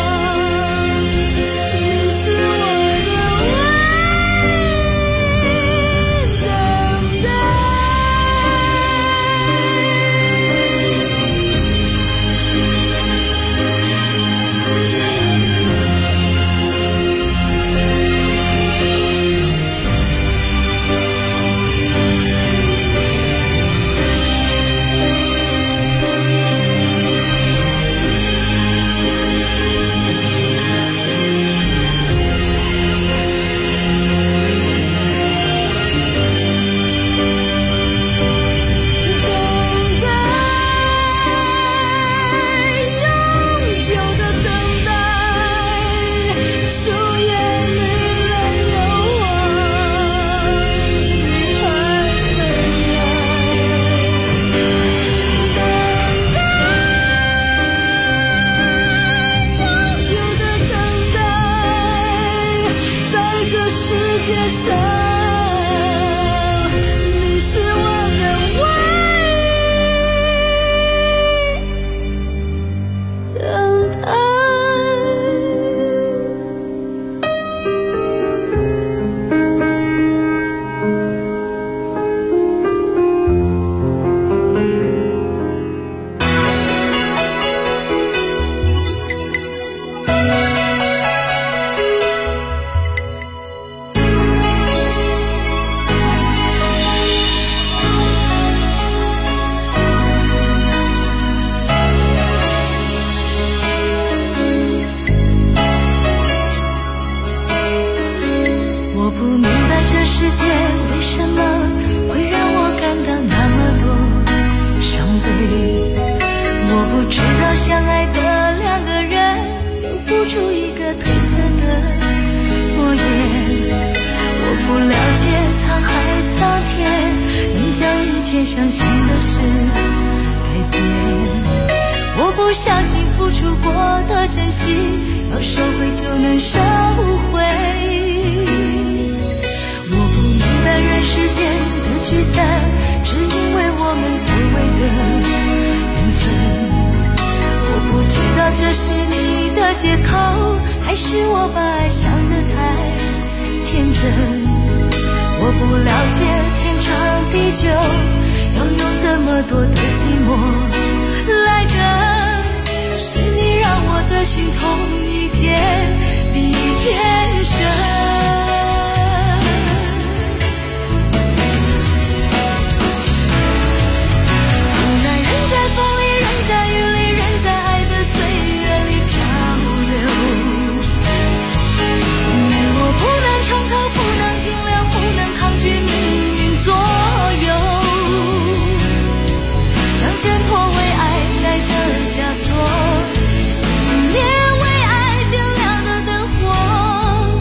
相信的是改变，我不相信付出过的珍惜，要收回就能收回。我不明白人世间的聚散，只因为我们所谓的缘分。我不知道这是你的借口，还是我把爱想得太天真。我不了解天长地久，要用这么多的寂寞来等，是你让我的心痛一天比一天深。无奈人在风里，人在雨里，人在爱的岁月里漂流。你我不能长逃，不能停留，不能抗拒命运左右。挣脱为爱戴的枷锁，熄灭为爱点亮的灯火。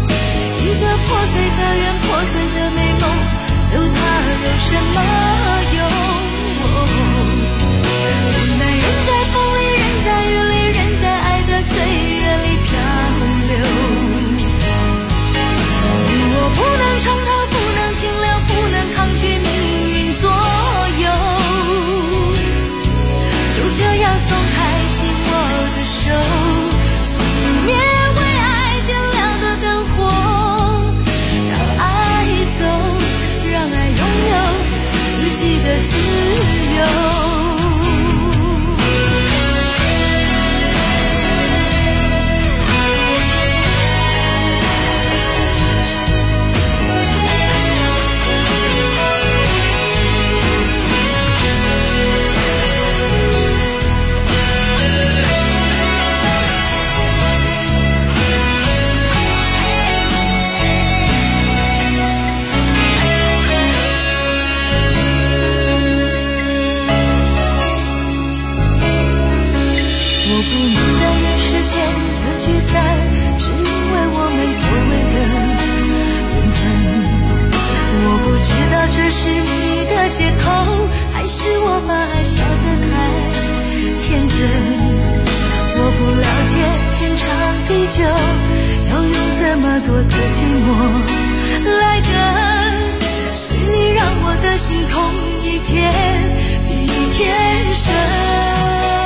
借口，还是我把爱笑得太天真。我不了解天长地久要用这么多的寂寞来等，是你让我的心痛一天比一天深。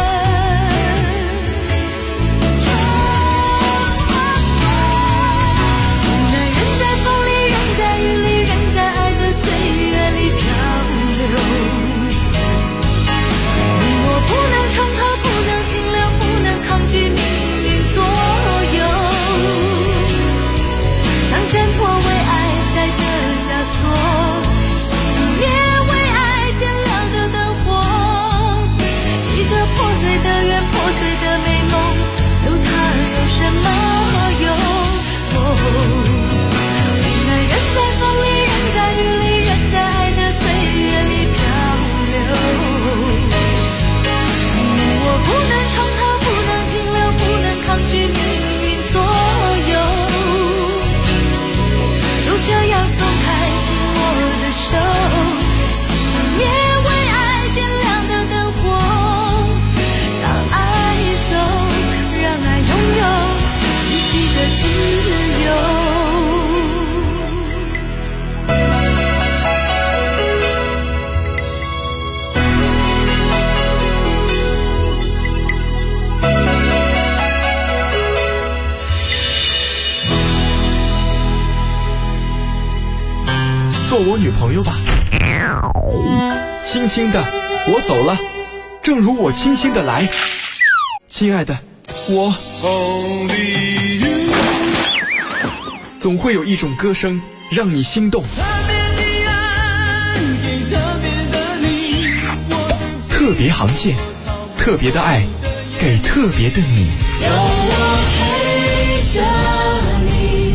做我女朋友吧。轻轻的，我走了，正如我轻轻的来。亲爱的，我总会有一种歌声让你心动。特别航线，特别的爱，给特别的你。有我陪着你。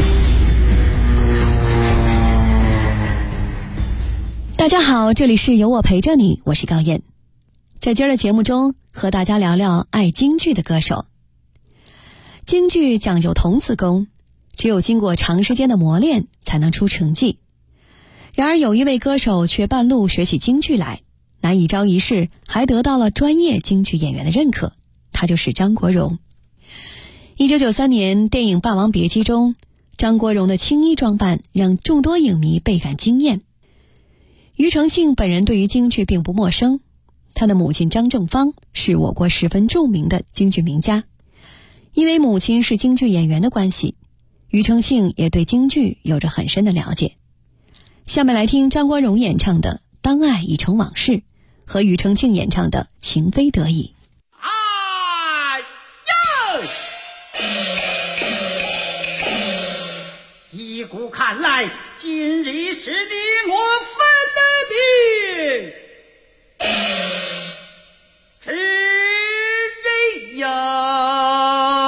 大家好，这里是有我陪着你，我是高燕。在今儿的节目中，和大家聊聊爱京剧的歌手。京剧讲究童子功，只有经过长时间的磨练才能出成绩。然而有一位歌手却半路学起京剧来，拿一招一式还得到了专业京剧演员的认可，他就是张国荣。1993年电影《霸王别姬》中，张国荣的青衣装扮让众多影迷倍感惊艳。庾澄庆本人对于京剧并不陌生，他的母亲张正芳是我国十分著名的京剧名家。因为母亲是京剧演员的关系，庾澄庆也对京剧有着很深的了解。下面来听张国荣演唱的《当爱已成往事》和庾澄庆演唱的《情非得已》。 依古看来，今日是你我分的命，是人呀。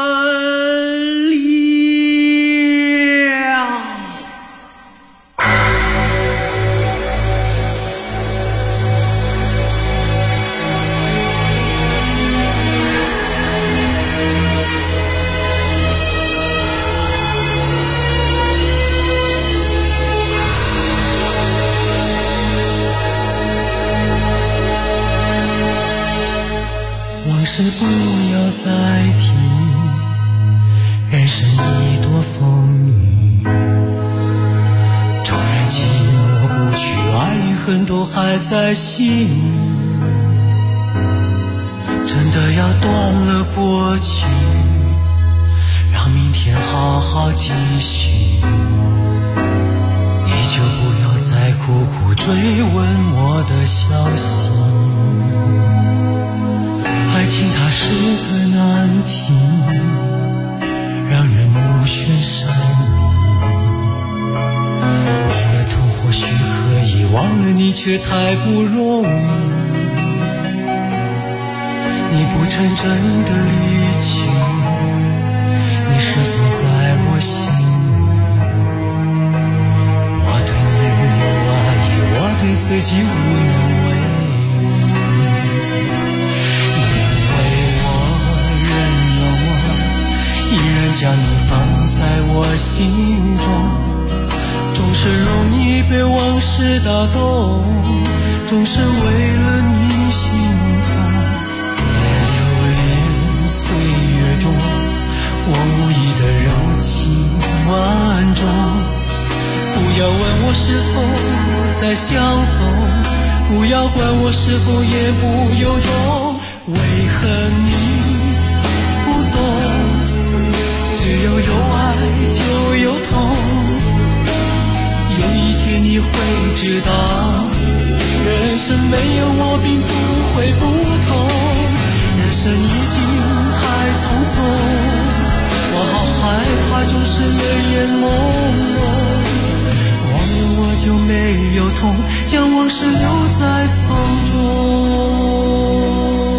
是不要再提，人生一多风雨，纵然寂寞不去，爱与恨都还在心里。真的要断了过去，让明天好好继续。你就不要再苦苦追问我的消息。爱情它是个难题，让人目眩神迷。为了痛或许可以，忘了你却太不容易。你不曾真的离去，你始终在我心里。我对你仍有爱意，我对自己无能为力。依然将你放在我心中，总是容易被往事打动， 总是为了你心痛。流连岁月中，我无意的柔情万种。不要问我是否再相逢，不要管我是否言不由衷。为何你不懂？只有有爱就有痛。有一天你会知道，人生没有我并不会不同。人生已经太匆匆，我好害怕总是泪眼朦胧。忘了我就没有痛，将往事留在风中。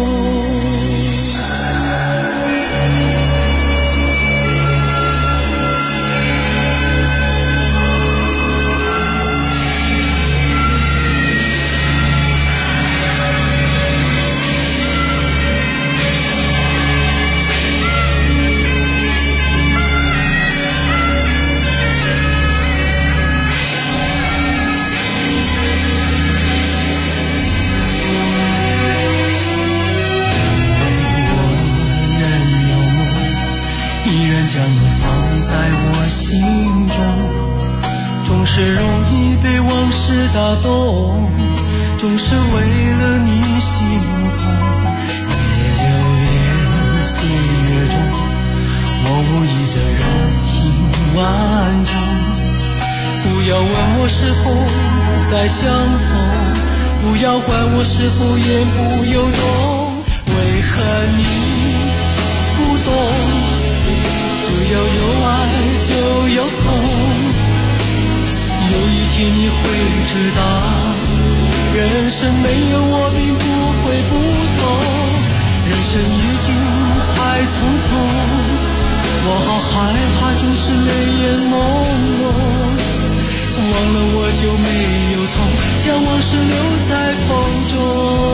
是容易被往事打动，总是为了你心痛。也留恋岁月中我无意的柔情万种。不要问我是否再相逢，不要管我是否言不由衷。为何你不懂？只要有爱就有痛。有一天你会知道，人生没有我并不会不同。人生已经太匆匆，我好害怕总是泪眼朦胧。忘了我就没有痛，将往事留在风中。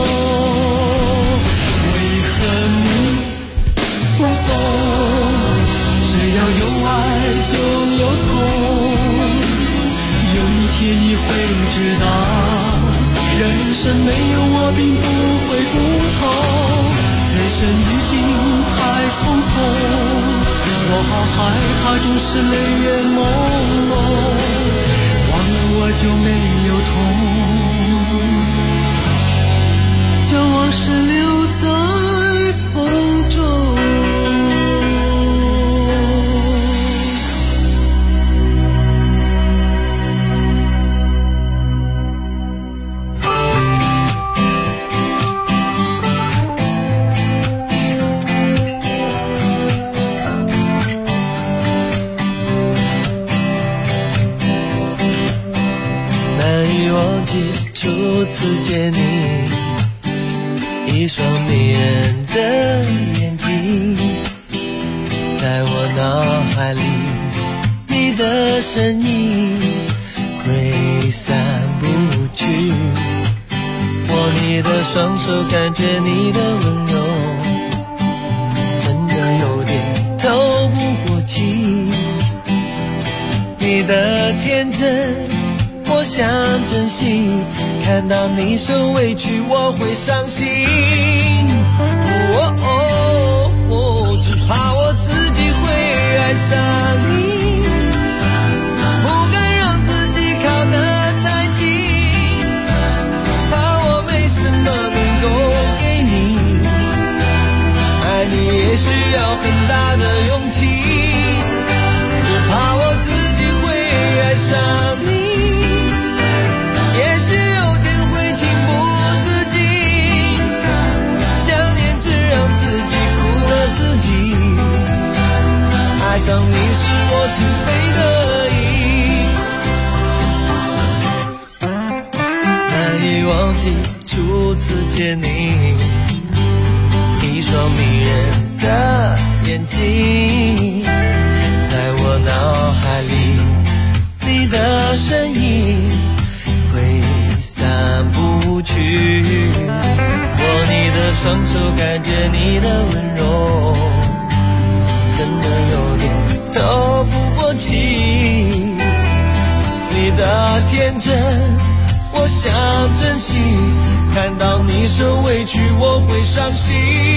为何你不懂？只要有爱就有痛。有一天你会知道，人生没有我并不会不同。人生已经太匆匆，我好害怕总是泪眼朦胧。忘了我就没有痛，将往事留在风中。 初次见你，一双迷人的眼睛，在我脑海里，你的身影挥散不去。握你的双手，感觉你的温柔，真的有点透不过气。你的天真我想珍惜，看到你受委屈我会伤心。只怕我自己会爱上你，不敢让自己靠得太近，怕我没什么能够给你，爱你也需要很大的勇气，只怕我自己会爱上你，爱上你是我情非得已，难以忘记初次见你，一双迷人的眼睛，在我脑海里，你的身影挥散不去。握你的双手，感觉你的温柔，真的有点透不过气。你的天真我想珍惜，看到你受委屈我会伤心。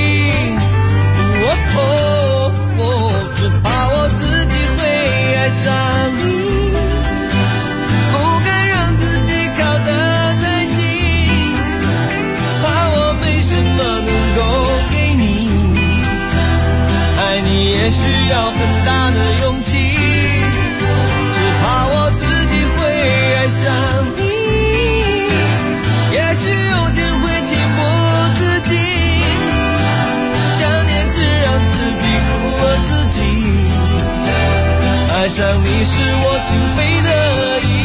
只怕我自己会爱上你，不敢让自己靠得太近，怕我没什么能够给你，爱你也需要很大的勇气，只怕我自己会爱上你，也许有天会情不自禁，想念只让自己苦了自己，爱上你是我情非得已。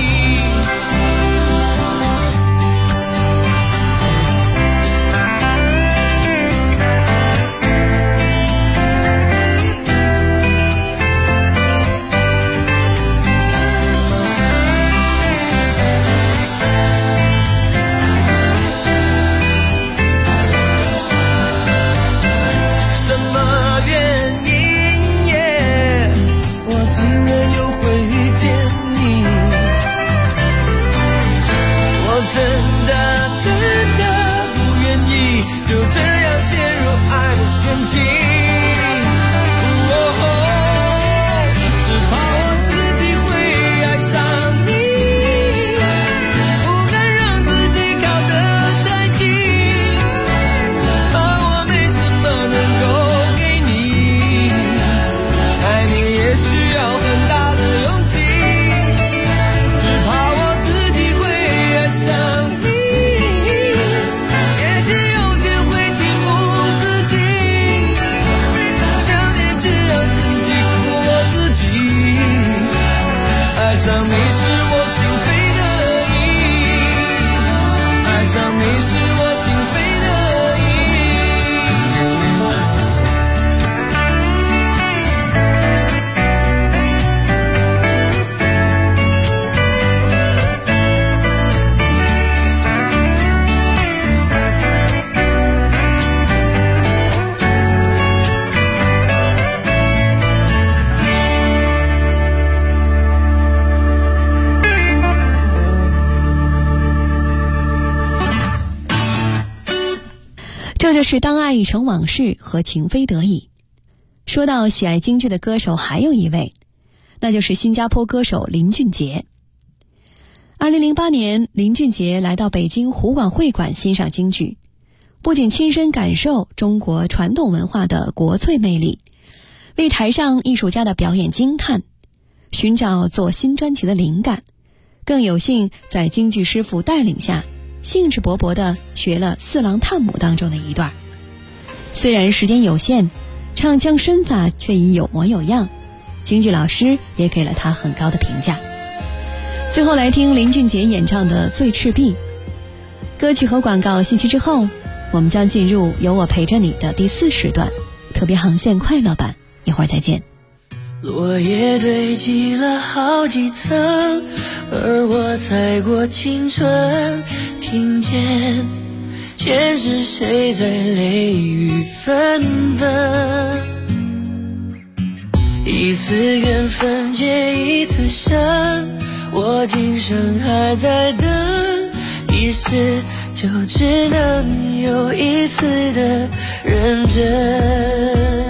这就是当爱已成往事和情非得已。说到喜爱京剧的歌手，还有一位，那就是新加坡歌手林俊杰。2008年，林俊杰来到北京湖广会馆欣赏京剧，不仅亲身感受中国传统文化的国粹魅力，为台上艺术家的表演惊叹，寻找做新专辑的灵感，更有幸在京剧师傅带领下兴致勃勃地学了《四郎探母》当中的一段。虽然时间有限，唱腔身法却已有模有样，京剧老师也给了他很高的评价。最后来听林俊杰演唱的《醉赤壁》。歌曲和广告信息之后，我们将进入有我陪着你的第4时段，特别航线快乐版，一会儿再见。 落叶堆积了好几层，而我踩过青春，听见前世谁在泪雨纷纷，一次缘分结一次伤，我今生还在等，一世就只能有一次的认真，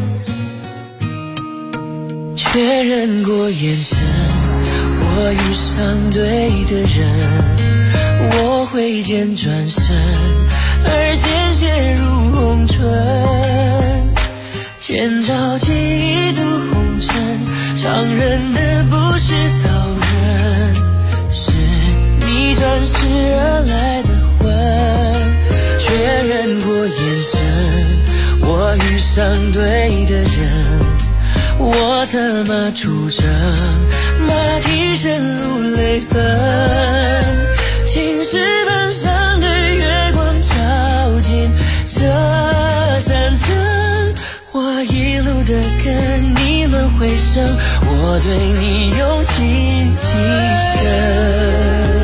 确认过眼神，我遇上对的人，我挥剑转身，而鲜血如红唇，千朝记忆渡红尘，伤人的不是刀刃，是你转世而来的魂，确认过眼神，我遇上对的人，我策马出征，马蹄声如泪奔，青石板上的月光照进这山城，我一路的跟你轮回声，我对你用情极深。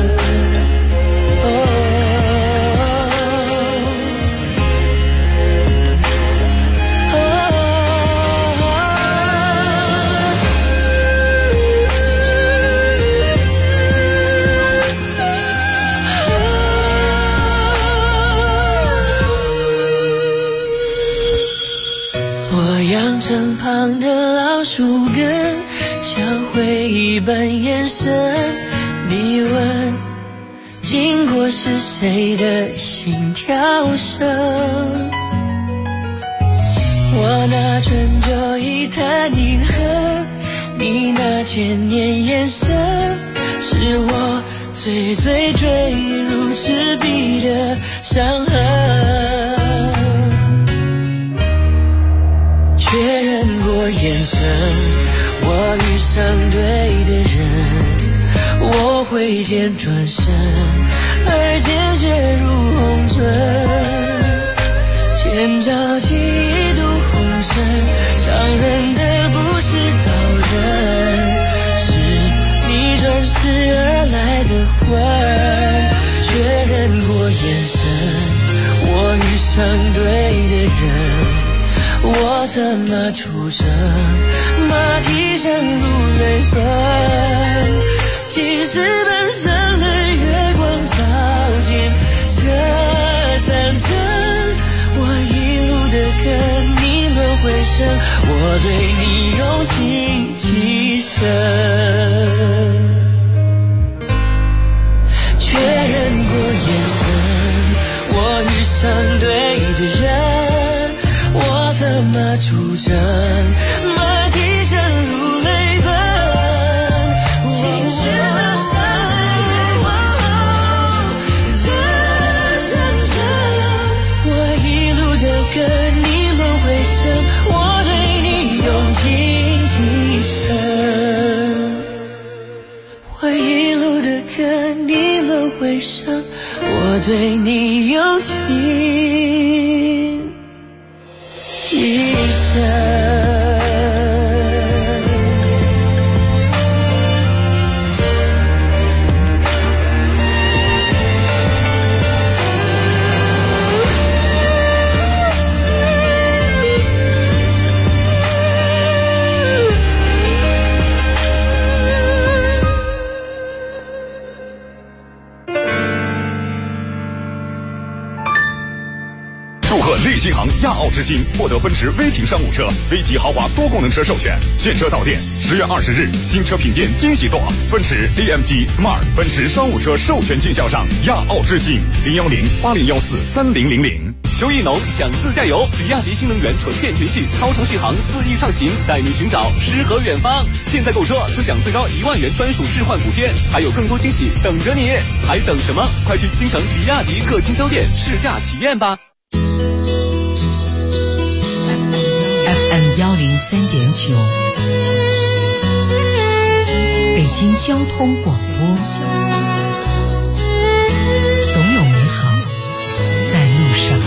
年眼神，你问经过是谁的心跳声？我那春秋一叹银河，你那千年眼神，是我最最坠入赤壁的伤痕。确认过眼神，我遇上对的人，我挥剑转身，而鲜血如红唇。千朝几度红尘，伤人的不是刀刃，是你转世而来的魂。确认过眼神，我遇上对的人，我怎么出生？马蹄声如泪奔，青石板上的月光照进这山城。我一路的跟你轮回声，我对你用情极深。确认过眼神，我遇上对的人，我怎么出征？马蹄声如泪奔，青石板上的月光照这山城。我一路的跟你轮回声，我对你用情极深。我一路的跟你轮回声，我对你用情极深。 利新行亚奥之星获得奔驰威霆商务车、V 级豪华多功能车授权，现车到店。10月20日，新车品鉴惊喜多，奔驰 AMG Smart 奔驰商务车授权经销商亚奥之星，010-8014-3000。 秋意浓，想自驾游，比亚迪新能源纯电全系超长续航4亿上行，带你寻找诗和远方。现在购车就享最高1万元专属置换补贴，还有更多惊喜等着你，还等什么？快去京城比亚迪各经销店试驾体验吧。 FM 103.9，北京交通广播，总有美好在路上。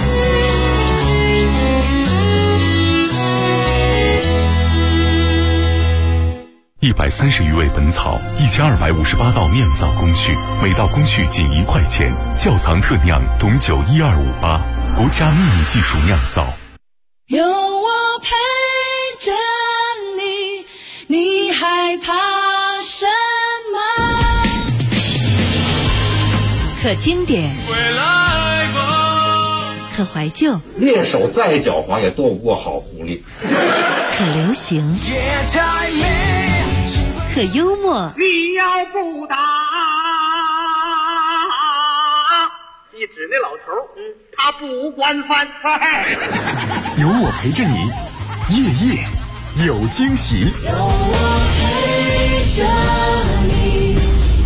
130余味本草，1258道酿造工序，每道工序仅1块钱。窖藏特酿董酒12588，国家秘密技术酿造。 有我陪着你，你害怕什么？ 可经典，可怀旧， 猎手再狡猾也斗不过好狐狸。 可流行，可幽默。 你要不打，你指那老头，他不管饭菜。 有我陪着你，夜夜有惊喜。 有我陪着你。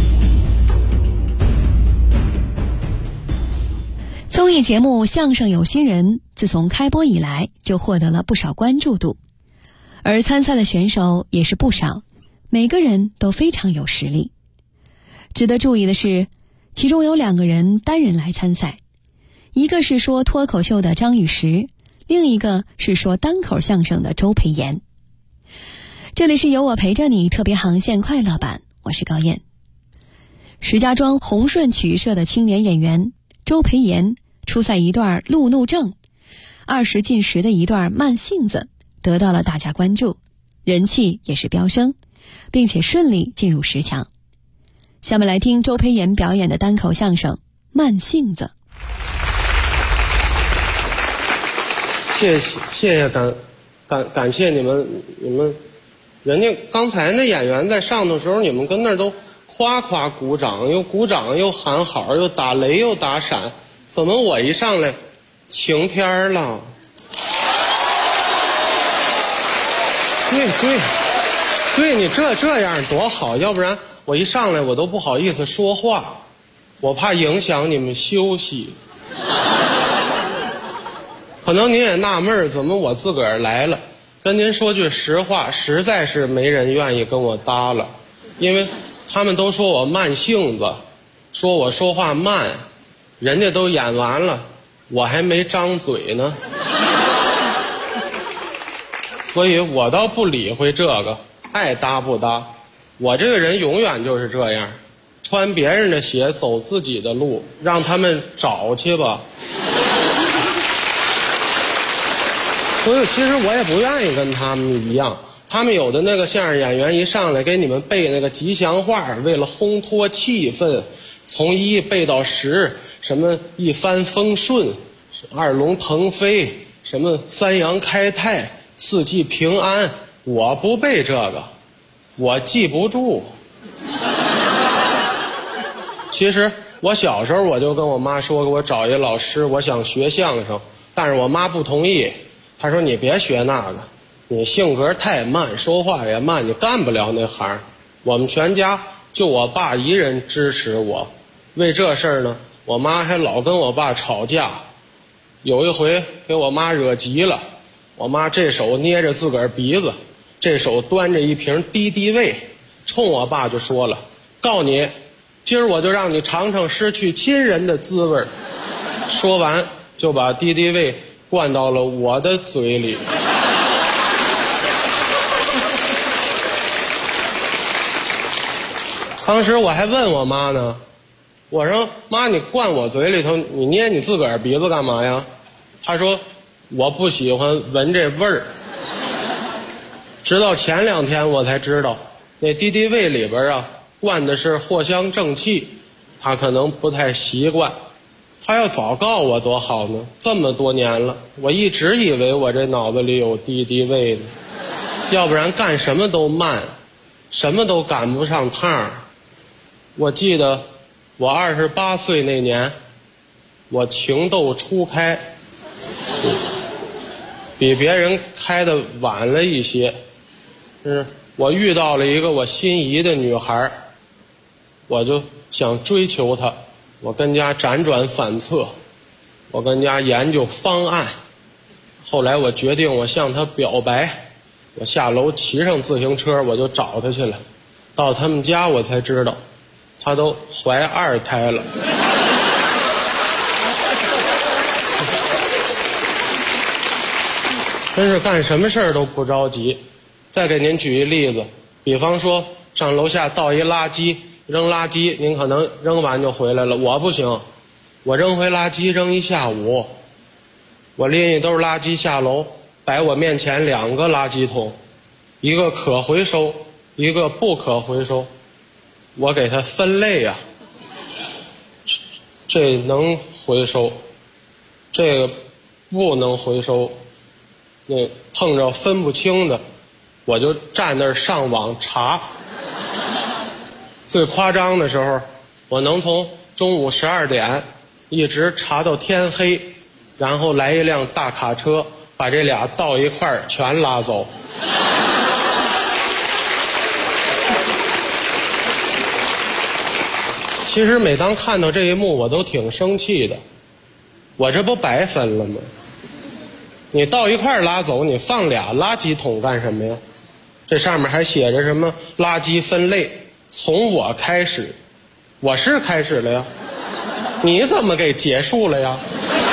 综艺节目《相声有新人》自从开播以来就获得了不少关注度，而参赛的选手也是不少，每个人都非常有实力。值得注意的是，其中有2个人单人来参赛，一个是说脱口秀的张雨石，另一个是说单口相声的周培炎。这里是有我陪着你特别航线快乐版，我是高燕。石家庄宏顺曲艺社的青年演员周培炎出赛一段路怒症，20进10的一段慢性子，得到了大家关注，人气也是飙升，并且顺利进入10强。下面来听周培炎表演的单口相声《慢性子》。 谢谢感谢你们人家刚才那演员在上的时候，你们跟那儿都夸夸鼓掌，又鼓掌又喊好，又打雷又打闪，怎么我一上来晴天了？对，你这样多好，要不然我一上来我都不好意思说话，我怕影响你们休息。可能您也纳闷怎么我自个儿来了。跟您说句实话，实在是没人愿意跟我搭了，因为他们都说我慢性子，说我说话慢，人家都演完了，我还没张嘴呢。所以我倒不理会这个，爱搭不搭。我这个人永远就是这样，穿别人的鞋走自己的路，让他们找去吧。所以其实我也不愿意跟他们一样，他们有的那个相声演员一上来给你们背那个吉祥话，为了烘托气氛，从1背到10，什么一帆风顺，二龙腾飞，什么三阳开泰，四季平安。我不背这个，我记不住。其实我小时候我就跟我妈说，给我找一老师，我想学相声，但是我妈不同意。她说你别学那个，你性格太慢，说话也慢，你干不了那行。我们全家就我爸一人支持我，为这事儿呢，我妈还老跟我爸吵架。有一回给我妈惹急了，我妈这手捏着自个儿鼻子，这手端着一瓶敌敌畏，冲我爸就说了，告你，今儿我就让你尝尝失去亲人的滋味。说完就把敌敌畏灌到了我的嘴里。当时我还问我妈呢，我说妈，你灌我嘴里头，你捏你自个儿鼻子干嘛呀？她说我不喜欢闻这味儿。直到前2天我才知道，那敌敌畏里边啊灌的是藿香正气，她可能不太习惯。他要早告我多好呢，这么多年了，我一直以为我这脑子里有敌敌畏呢，要不然干什么都慢，什么都赶不上趟。我记得我28岁那年，我情窦初开，比别人开的晚了一些，我遇到了一个我心仪的女孩，我就想追求她。我跟家辗转反侧，我跟家研究方案，后来我决定我向她表白，我下楼骑上自行车我就找她去了，到他们家我才知道她都怀2胎了。真是干什么事儿都不着急。再给您举一例子，比方说上楼下倒一垃圾，扔垃圾，您可能扔完就回来了，我不行，我扔回垃圾扔一下午，我拎一兜垃圾下楼，摆我面前2个垃圾桶，一个可回收，一个不可回收，我给它分类呀，这能回收，这个不能回收，那碰着分不清的，我就站那儿上网查。最夸张的时候，我能从中午12点一直查到天黑，然后来一辆大卡车把这俩倒一块儿全拉走。其实每当看到这一幕，我都挺生气的，我这不白分了吗？你倒一块儿拉走，你放俩垃圾桶干什么呀？这上面还写着什么垃圾分类，从我开始，我是开始了呀，你怎么给结束了呀？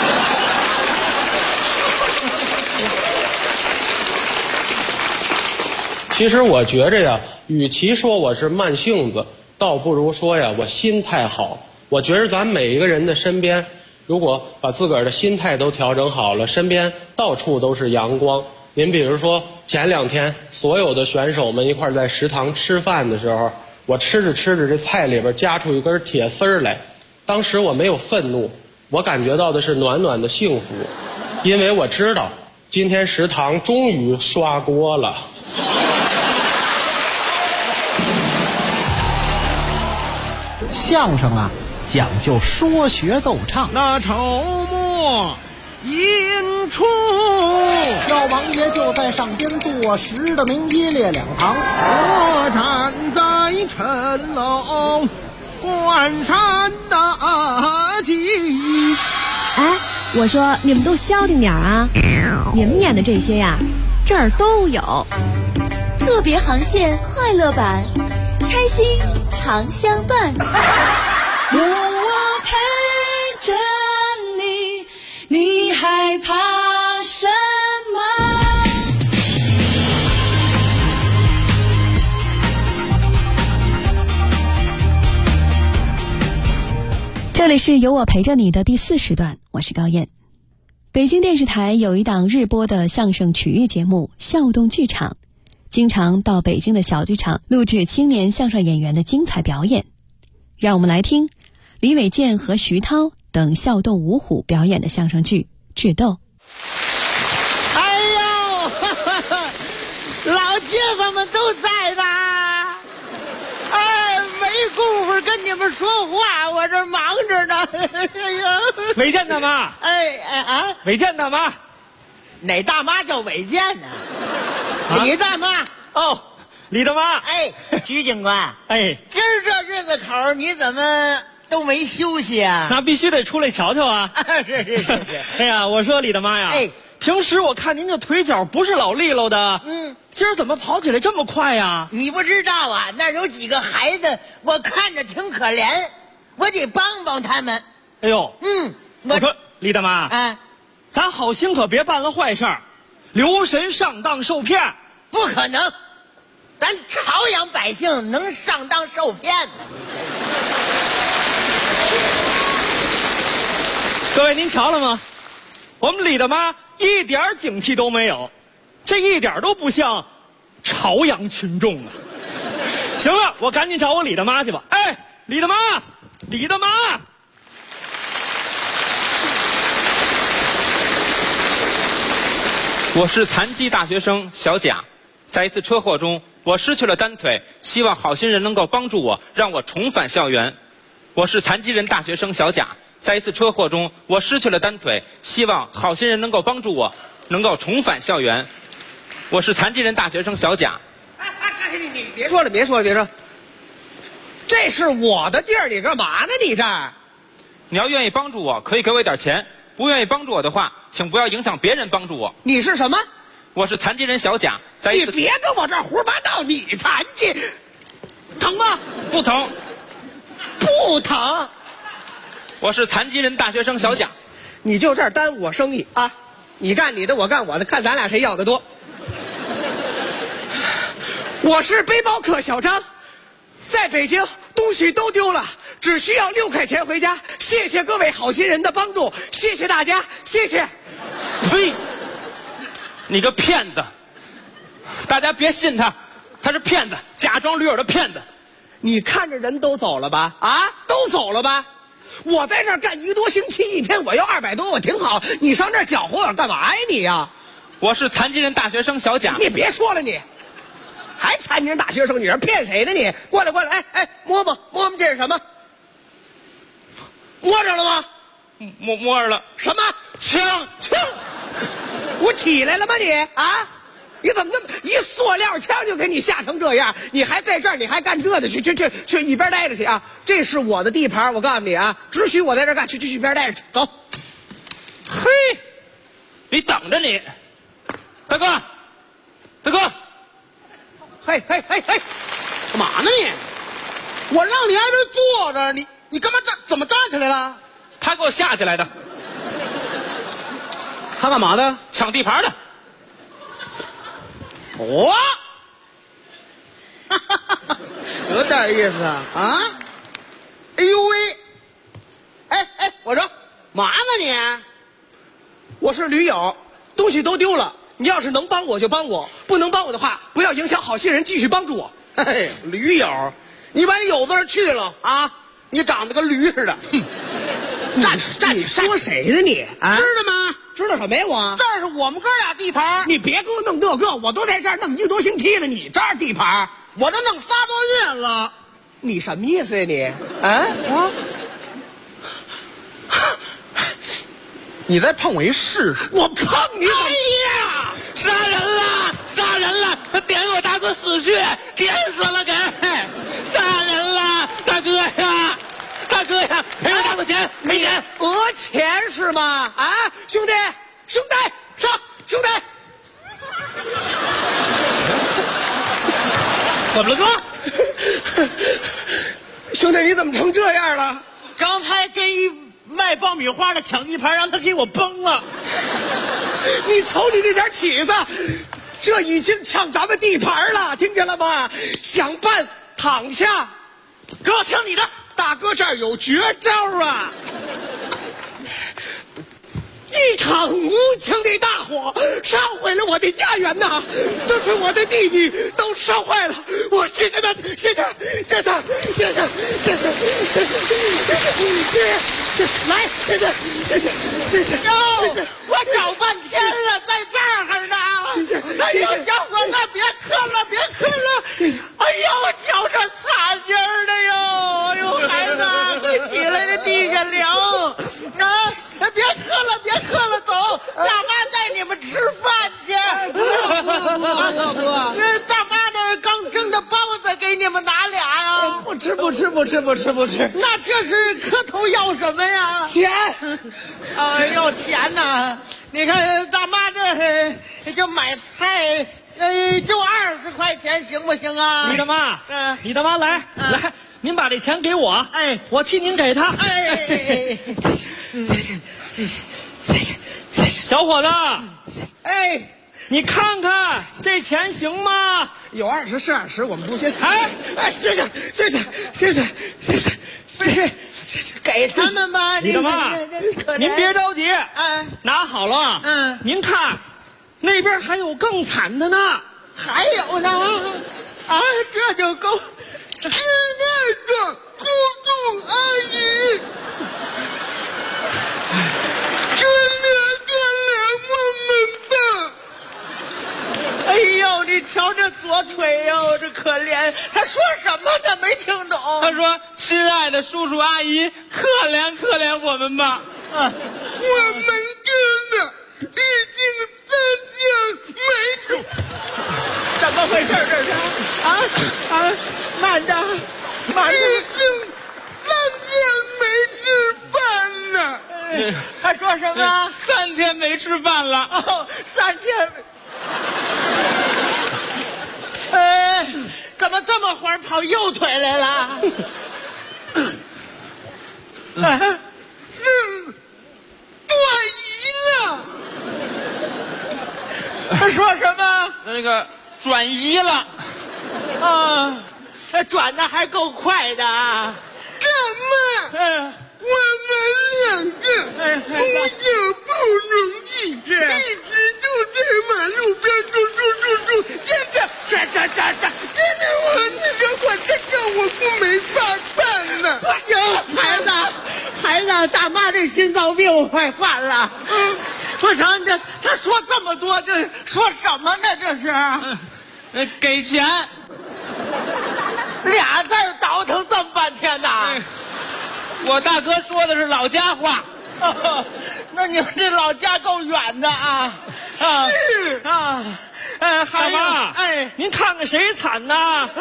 其实我觉着呀，与其说我是慢性子，倒不如说呀我心态好。我觉得咱每一个人的身边，如果把自个儿的心态都调整好了，身边到处都是阳光。您比如说前2天所有的选手们一块在食堂吃饭的时候，我吃着吃着这菜里边夹出一根铁丝儿来，当时我没有愤怒，我感觉到的是暖暖的幸福，因为我知道今天食堂终于刷锅了。 相声啊，讲究说学逗唱。 那筹末引出， 老王爷就在上边坐实的名一列两旁， 我站在城楼观山大景。 哎，我说你们都消停点啊！你们演的这些呀，这儿都有。 特别航线快乐版，开心常相伴。 有我陪着你，你害怕什么？ 这里是有我陪着你的第4时段，我是高燕。北京电视台有一档日播的相声曲艺节目《笑动剧场》，经常到北京的小剧场录制青年相声演员的精彩表演。让我们来听李伟健和徐涛等笑动五虎表演的相声剧《智斗》。 哎呦，老街坊们都在呢。哎，没工夫跟你们说话，我这忙着呢。哎呀， 伟健大妈，伟健大妈， 哪大妈叫伟健呢？李大妈。 哦，李大妈。 哎，徐警官。 哎， 今儿这日子口你怎么都没休息啊？ 那必须得出来瞧瞧啊！ 是。 哎呀，我说李大妈呀，平时我看您这腿脚不是老利落的，今儿怎么跑起来这么快呀？ 你不知道啊，那有几个孩子，我看着挺可怜，我得帮帮他们。 哎呦，我说李大妈，咱好心可别办了坏事儿，留神上当受骗。 不可能，咱朝阳百姓能上当受骗吗？ 各位您瞧了吗？我们李大妈一点警惕都没有，这一点都不像朝阳群众啊！行了，我赶紧找我李大妈去吧。哎，李大妈，李大妈， 我是残疾大学生小贾，在一次车祸中，我失去了单腿，希望好心人能够帮助我，让我重返校园。我是残疾人大学生小贾，在一次车祸中，我失去了单腿，希望好心人能够帮助我，能够重返校园。我是残疾人大学生小贾。 你别说了，别说，这是我的地儿，你干嘛呢？你这儿， 你要愿意帮助我，可以给我一点钱；不愿意帮助我的话，请不要影响别人帮助我。 你是什么？ 我是残疾人小贾。 你别跟我这儿胡说八道！你残疾，疼吗？ 不疼， 不疼。 我是残疾人大学生小贾。 你就这儿耽误我生意啊！你干你的，我干我的，看咱俩谁要的多。我是背包客小张，在北京东西都丢了，只需要6块钱回家。谢谢各位好心人的帮助，谢谢大家，谢谢。 呸！你个骗子！大家别信他，他是骗子，假装驴友的骗子。 你看着人都走了吧？啊，都走了吧？我在这儿干1个多星期，一天我要200多，我挺好。你上这儿搅和我干嘛呀你呀？ 我是残疾人大学生小贾。 你别说了你。还残疾人大学生，你是骗谁呢你？过来，哎，摸摸，这是什么？摸着了吗？ 摸着了。 什么？ 枪！ 我起来了吗你？啊？你怎么那么一塑料枪就给你吓成这样？你还在这儿，你还干这的？去一边待着去啊！这是我的地盘，我告诉你啊，只许我在这儿干，去一边待着去，走。 嘿，你等着你，大哥。 嘿，干嘛呢你？我让你挨这坐着，你干嘛怎么站起来了？ 他给我吓起来的。 他干嘛的？ 抢地盘的。 哦，有点意思啊！哎呦喂，哎，我说嘛呢你？我是驴友，东西都丢了。你要是能帮我就帮我，不能帮我的话，不要影响好心人继续帮助我。嘿，驴友，你把你有字去了啊！你长得跟驴似的。站起！说谁呢你？啊，知道吗？知道什么呀我？这是我们哥俩地盘。你别给我弄那个，我都在这儿弄1个多星期了，你这儿地盘，我都弄3多月了。 你什么意思呀你？啊？你再碰我一试试！我碰你！ 哎呀，杀人了！杀人了！点我大哥死穴，点死了给！杀人了，大哥呀！大哥呀，赔我大哥钱，赔钱！ 讹钱是吗？啊，兄弟，兄弟，上，兄弟！ 怎么了，哥？ 兄弟，你怎么成这样了？ 刚才跟一卖爆米花的抢地盘，让他给我崩了。 你瞅你那点起子，这已经抢咱们地盘了，听见了吗？想办躺下。 哥，听你的， 大哥这儿有绝招啊！一场无情的大火烧毁了我的家园呐，这是我的弟弟都烧坏了，我谢谢他，谢谢，谢谢，谢谢，谢谢，谢谢，谢谢，来，谢谢，谢谢，谢谢， 哟，我找半天了，在这儿呢。 谢谢， 哎呦，小伙子，别磕了，别磕了。哎呦，瞧这擦劲儿的哟！哎呦，孩子，快起来，这地下凉啊！别磕了，别磕了，走，大妈带你们吃饭去。 不， 那大妈那刚蒸的包子，给你们拿俩呀。 不吃。 那这是磕头要什么呀？ 钱。 要钱呐！你看大妈这就买菜，就20块钱，行不行啊？ 你大妈，你大妈来，您把这钱给我，我替您给他。小伙子，你看看这钱行吗？ 有20是20，我们不信。谢谢， 给他们吧。 你大妈，您别着急，拿好了。您看，那边还有更惨的呢。 还有呢？啊，这就够。亲爱的姑姑阿姨，可怜我们吧。哎呦，你瞧这左腿哟，这可怜。他说什么呢？没听懂。 他说：“亲爱的叔叔阿姨，可怜我们吧。” 我们真的已经3天没吃。怎么回事？这是慢着，已经3天没吃饭了。他说什么 ？3天没吃饭了。 哦，3天。怎么这么会儿跑右腿来了？转移了。他说什么？ 那个转移了。 啊，他转的还够快的啊！干嘛？我们2个从小不容易，一直就在马路边住，真的，我真的我不没法办了。不行，孩子，大妈这心脏病快犯了。不成，他说这么多，这说什么呢？这是， 给钱 ，2字倒腾这么半天呐。 我大哥说的是老家话。 那你们这老家够远的啊！ 大妈，您看看谁惨呐？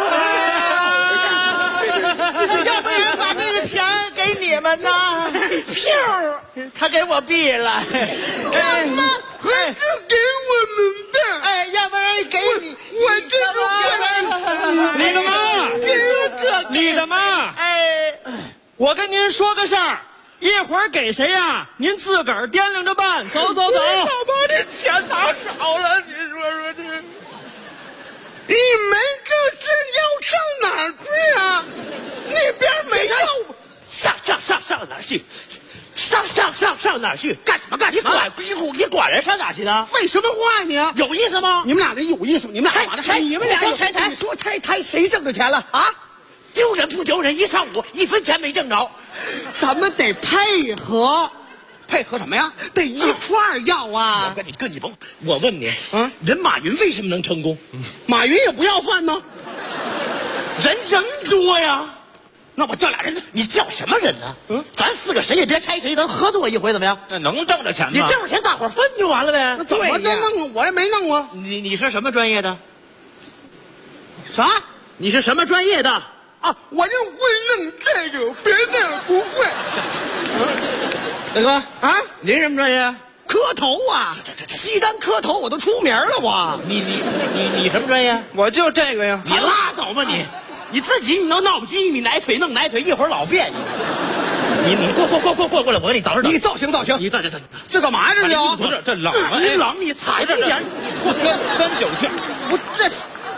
要不然把这个钱给你们呢？票他给我毙了。干嘛？还是给我们的？要不然给你，我这都给你的妈！你的妈！我跟您说个事儿，一会儿给谁呀？您自个儿掂量着办。走。 大妈，这钱拿少了，你说这，你们这是要上哪儿去啊？那边没有，上哪儿去？上哪儿去？干什么？你管人上哪儿去呢？ 废什么话呀你？ 有意思吗？ 你们俩这有意思吗？你们俩干嘛呢？ 你们俩拆台，你说拆台谁挣着钱了啊？丢人不丢人？一上午1分钱没挣着， 咱们得配合什么呀？得一块儿要啊！ 跟你甭，我问你，人马云为什么能成功？ 马云也不要饭呢， 人多呀。 那我叫俩人，你叫什么人呢？咱4个谁也别拆谁，咱合作一回怎么样？ 那能挣着钱吗？ 你挣着钱，大伙分就完了呗。 那怎么就弄啊？我也没弄啊。 你是什么专业的？ 啥？ 你是什么专业的？ 啊，我就会弄这个，别的不会。 大哥啊，您什么专业？磕头啊！西单磕头我都出名了，我。你什么专业？ 我就这个呀。 你拉倒吧你！你自己你都闹不机，你哪腿弄哪腿，一会儿老别扭。你过来，我给你捯饬。你造型，你这干嘛呀？这不是这冷啊！ 你冷，你踩着点， 我三九去。 我这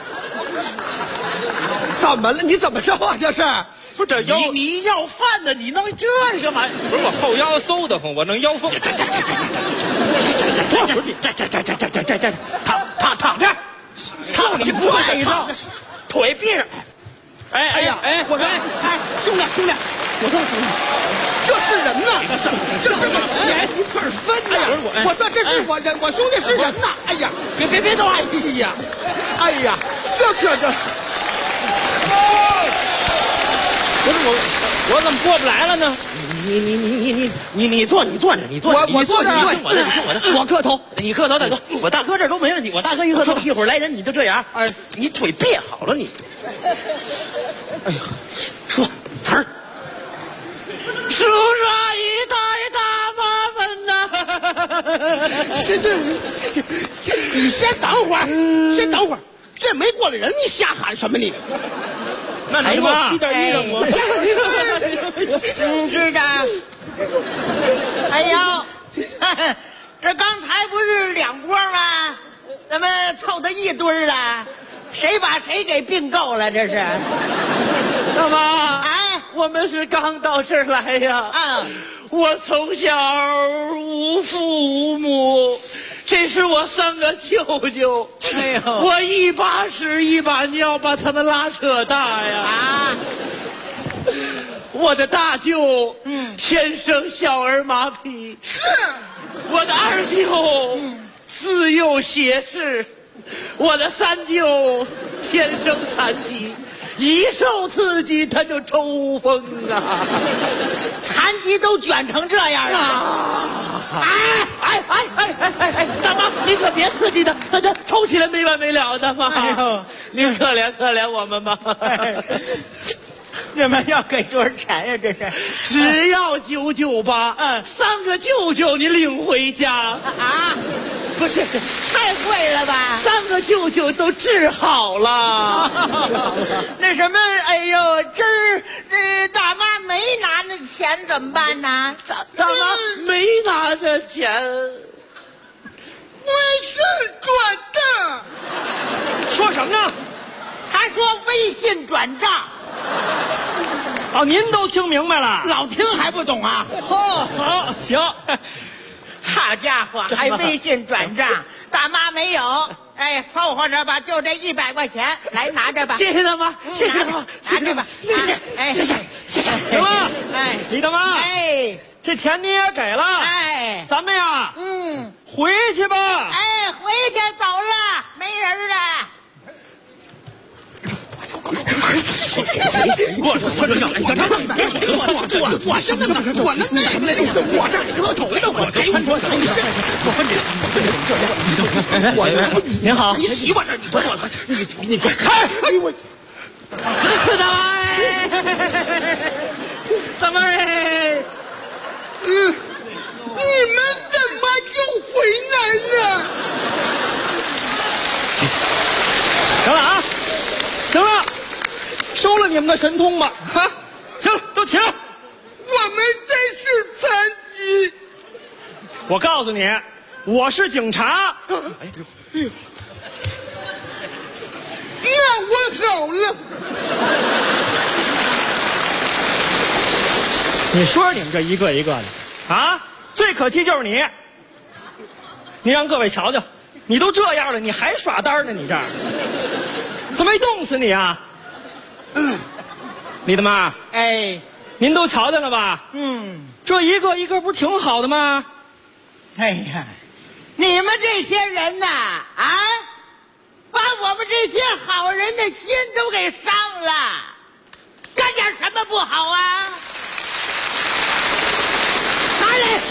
怎么了？你怎么着啊？这是不是这腰？ 你要饭的，你弄这干嘛？ 不是我后腰嗖得慌，我弄腰风。 躺这，躺你不爱躺，腿闭着。哎呀，我说，兄弟，我告诉你，这是人呐，这是个钱一块分呐。我说这是我人，我兄弟是人呐。哎呀，别动！哎呀，这可就， 不是我怎么过不来了呢？ 你坐着，我坐着，我磕头，你磕头，大哥，我大哥这都没问题，我大哥一磕头，一会儿来人你就这样，哎，你腿别好了你。哎呀，说词儿，叔叔阿姨大爷大妈们呐，你先等会儿，这没过来人，你瞎喊什么你？ 那你给我披点衣裳我。知道。哎呦，这刚才不是2波吗？怎么凑到一堆了？谁把谁给并购了？这是。 大妈， 哎， 我们是刚到这儿来呀。 啊， 我从小无父无母，这是我3个舅舅。哎呦，我一把屎一把尿把他们拉扯大呀。 啊， 我的大舅，天生小儿麻痹， 是。 我的2舅，自幼斜视，我的3舅天生残疾，一受刺激他就抽风啊！ 残疾都卷成这样了！ 哎，大妈，你可别刺激他，他抽起来没完没了的嘛！哎呦，您可怜我们吧！ 你们要给多少钱呀？这是只要998，3个舅舅你领回家啊！不是，太贵了吧 ？3个舅舅都治好了。 那什么，哎呦，这大妈没拿那钱怎么办呢？ 大妈没拿着钱， 我是转账。 说什么呢？ 他说微信转账。 哦，您都听明白了？ 老听还不懂啊？ 好，行。 好家伙，还微信转账，大妈没有。哎，凑合着吧，就这100块钱，来拿着吧。 谢谢大妈，谢谢大妈， 拿着吧， 谢谢， 哎， 谢谢。 行了， 哎， 李大妈， 哎， 这钱你也给了， 哎， 咱们呀，回去吧。 哎，回去走了，没人了。 我现在我能那什么来着？我这里磕头呢，我给我您好， 你洗我这，你快开！哎呦我，大妹，你们怎么又回来了？ 行了啊，行了。收了你们的神通吧，哈！行了，都起来。 我们真是残疾。 我告诉你，我是警察。 哎呦，那我好了。 你说你们这一个一个的啊，最可气就是你。你让各位瞧瞧，你都这样了，你还耍单呢？你这儿怎么没冻死你啊？李大妈， 哎， 您都瞧见了吧？这一个一个不是挺好的吗？ 哎呀，你们这些人呐，啊，把我们这些好人的心都给伤了。 干点什么不好啊？拿来！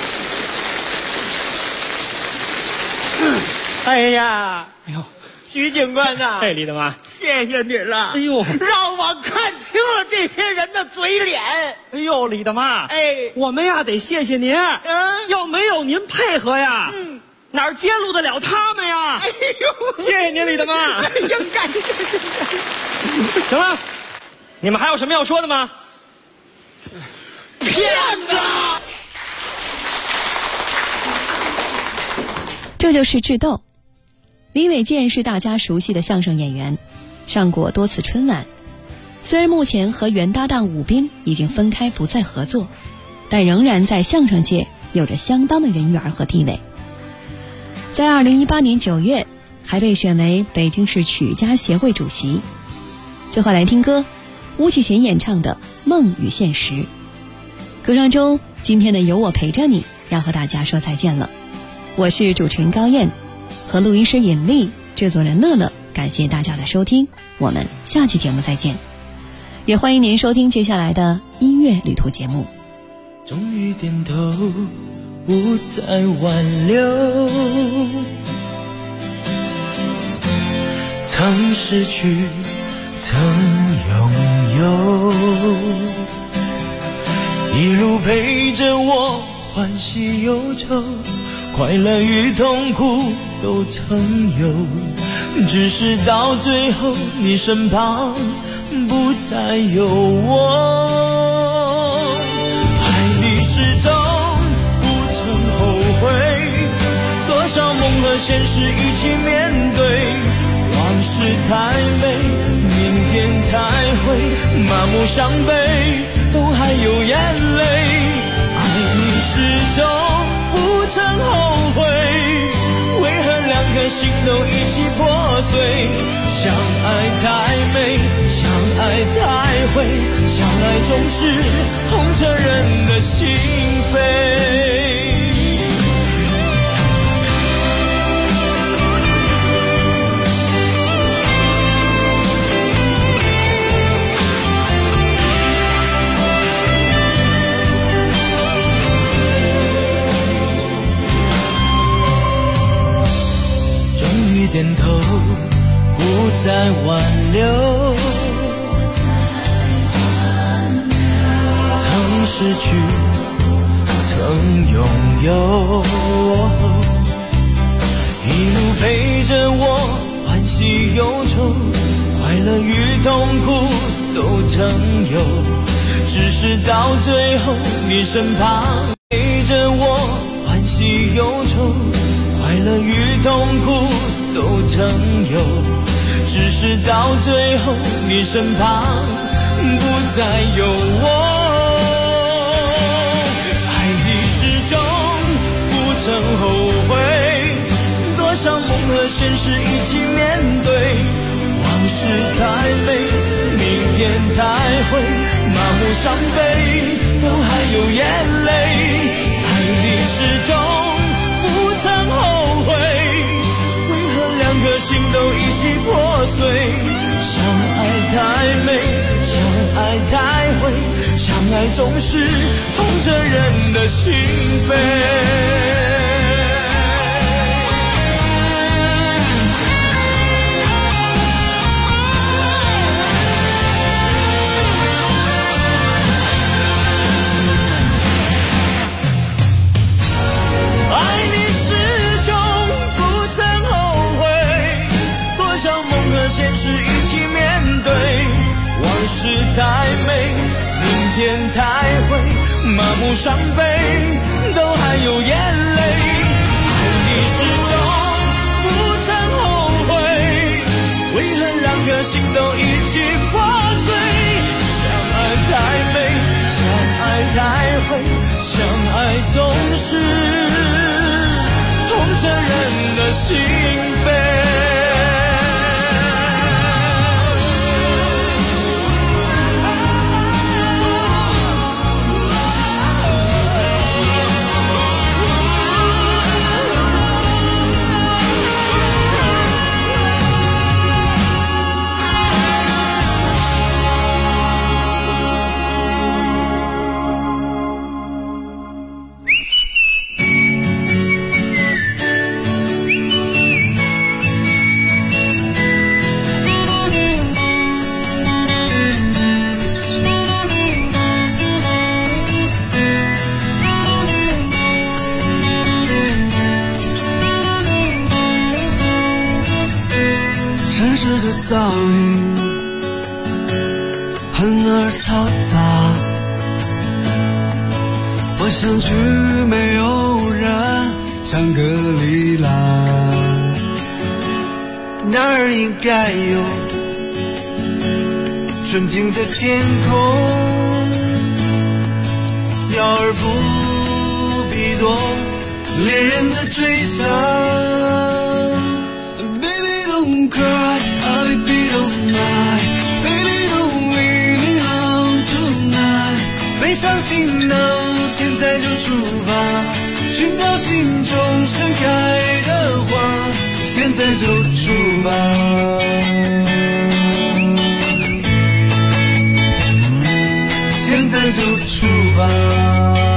哎呀， 哎呦， 徐警官呐， 哎，李大妈， 谢谢你了。 哎呦， 让我看清了这些人的嘴脸。 哎呦，李大妈， 哎， 我们呀得谢谢您。要没有您配合呀，哪儿揭露得了他们呀？ 哎呦， 谢谢您，李大妈。 应该。 行了，你们还有什么要说的吗？ 骗子！ 这就是智斗。李伟健是大家熟悉的相声演员，上过多次春晚。虽然目前和原搭档武斌已经分开不再合作，但仍然在相声界有着相当的人缘和地位。在2018年9月，还被选为北京市曲家协会主席。最后来听歌，巫启贤演唱的《梦与现实》。歌声中，今天的有我陪着你要和大家说再见了。我是主持人高燕，和录音师尹丽、制作人乐乐，感谢大家的收听，我们下期节目再见。也欢迎您收听接下来的音乐旅途节目。 终于点头，不再挽留，曾失去，曾拥有，一路陪着我欢喜忧愁，快乐与痛苦都曾有，只是到最后你身旁不再有我。爱你始终不曾后悔，多少梦和现实一起面对，往事太美，明天太灰，麻木伤悲都还有眼泪。爱你始终不曾后悔，为何两颗心都一起破碎？相爱太美，相爱太灰，相爱总是痛彻人的心扉。点头，不再挽留，曾失去，曾拥有，一路陪着我欢喜忧愁，快乐与痛苦都曾有，只是到最后你身旁陪着我欢喜忧愁，快乐与痛苦都曾有，只是到最后你身旁不再有我。爱你始终不曾后悔，多少梦和现实一起面对，往事太美，明天太灰，麻木伤悲都还有眼泪。爱你始终不曾后悔，两颗心都一起破碎，相爱太美，相爱太灰，相爱总是痛着人的心扉。现实一起面对，往事太美，明天太灰，麻木伤悲都还有眼泪。爱你始终不曾后悔，为何两颗心都一起破碎？相爱太美，相爱太灰，相爱总是痛着人的心扉。 噪音很而嘈杂，我想去没有人香格里拉，那儿应该有纯净的天空，鸟儿不必多恋人的追杀。Baby don't cry, oh baby don't mind, baby don't leave me alone tonight。背上行囊，现在就出发，寻找心中盛开的花，现在就出发。现在就出发。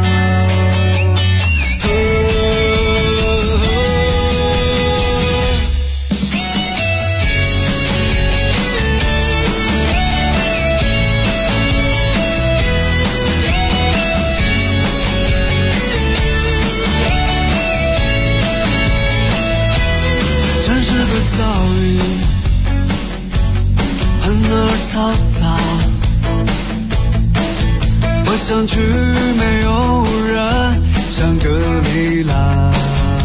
城市的噪音很而嘈杂，我想去没有人香格里拉，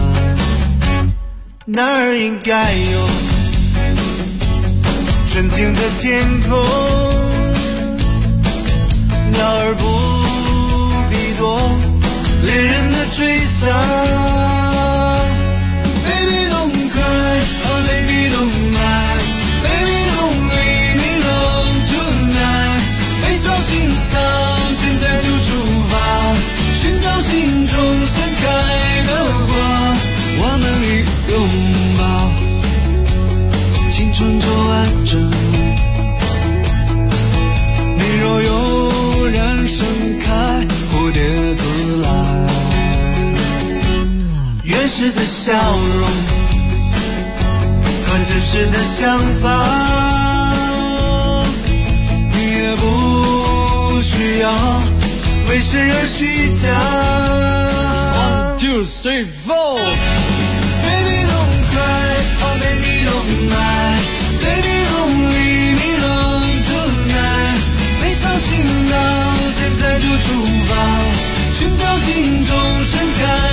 那儿应该有纯净的天空，鸟儿不必多恋人的追杀。Baby don't cry, oh baby don't lie, baby don't leave me alone tonight。背上行囊，现在就出发，寻找心中盛开的花，我们一拥抱，青春就完整。你若有人盛开，蝴蝶自来。原始的笑容和真实的想法，你也不需要为谁而虚假。1, 2, 3, 4 Baby don't cry, oh baby don't lie, baby don't leave me alone tonight。背上行囊，现在就出发，寻找心中盛开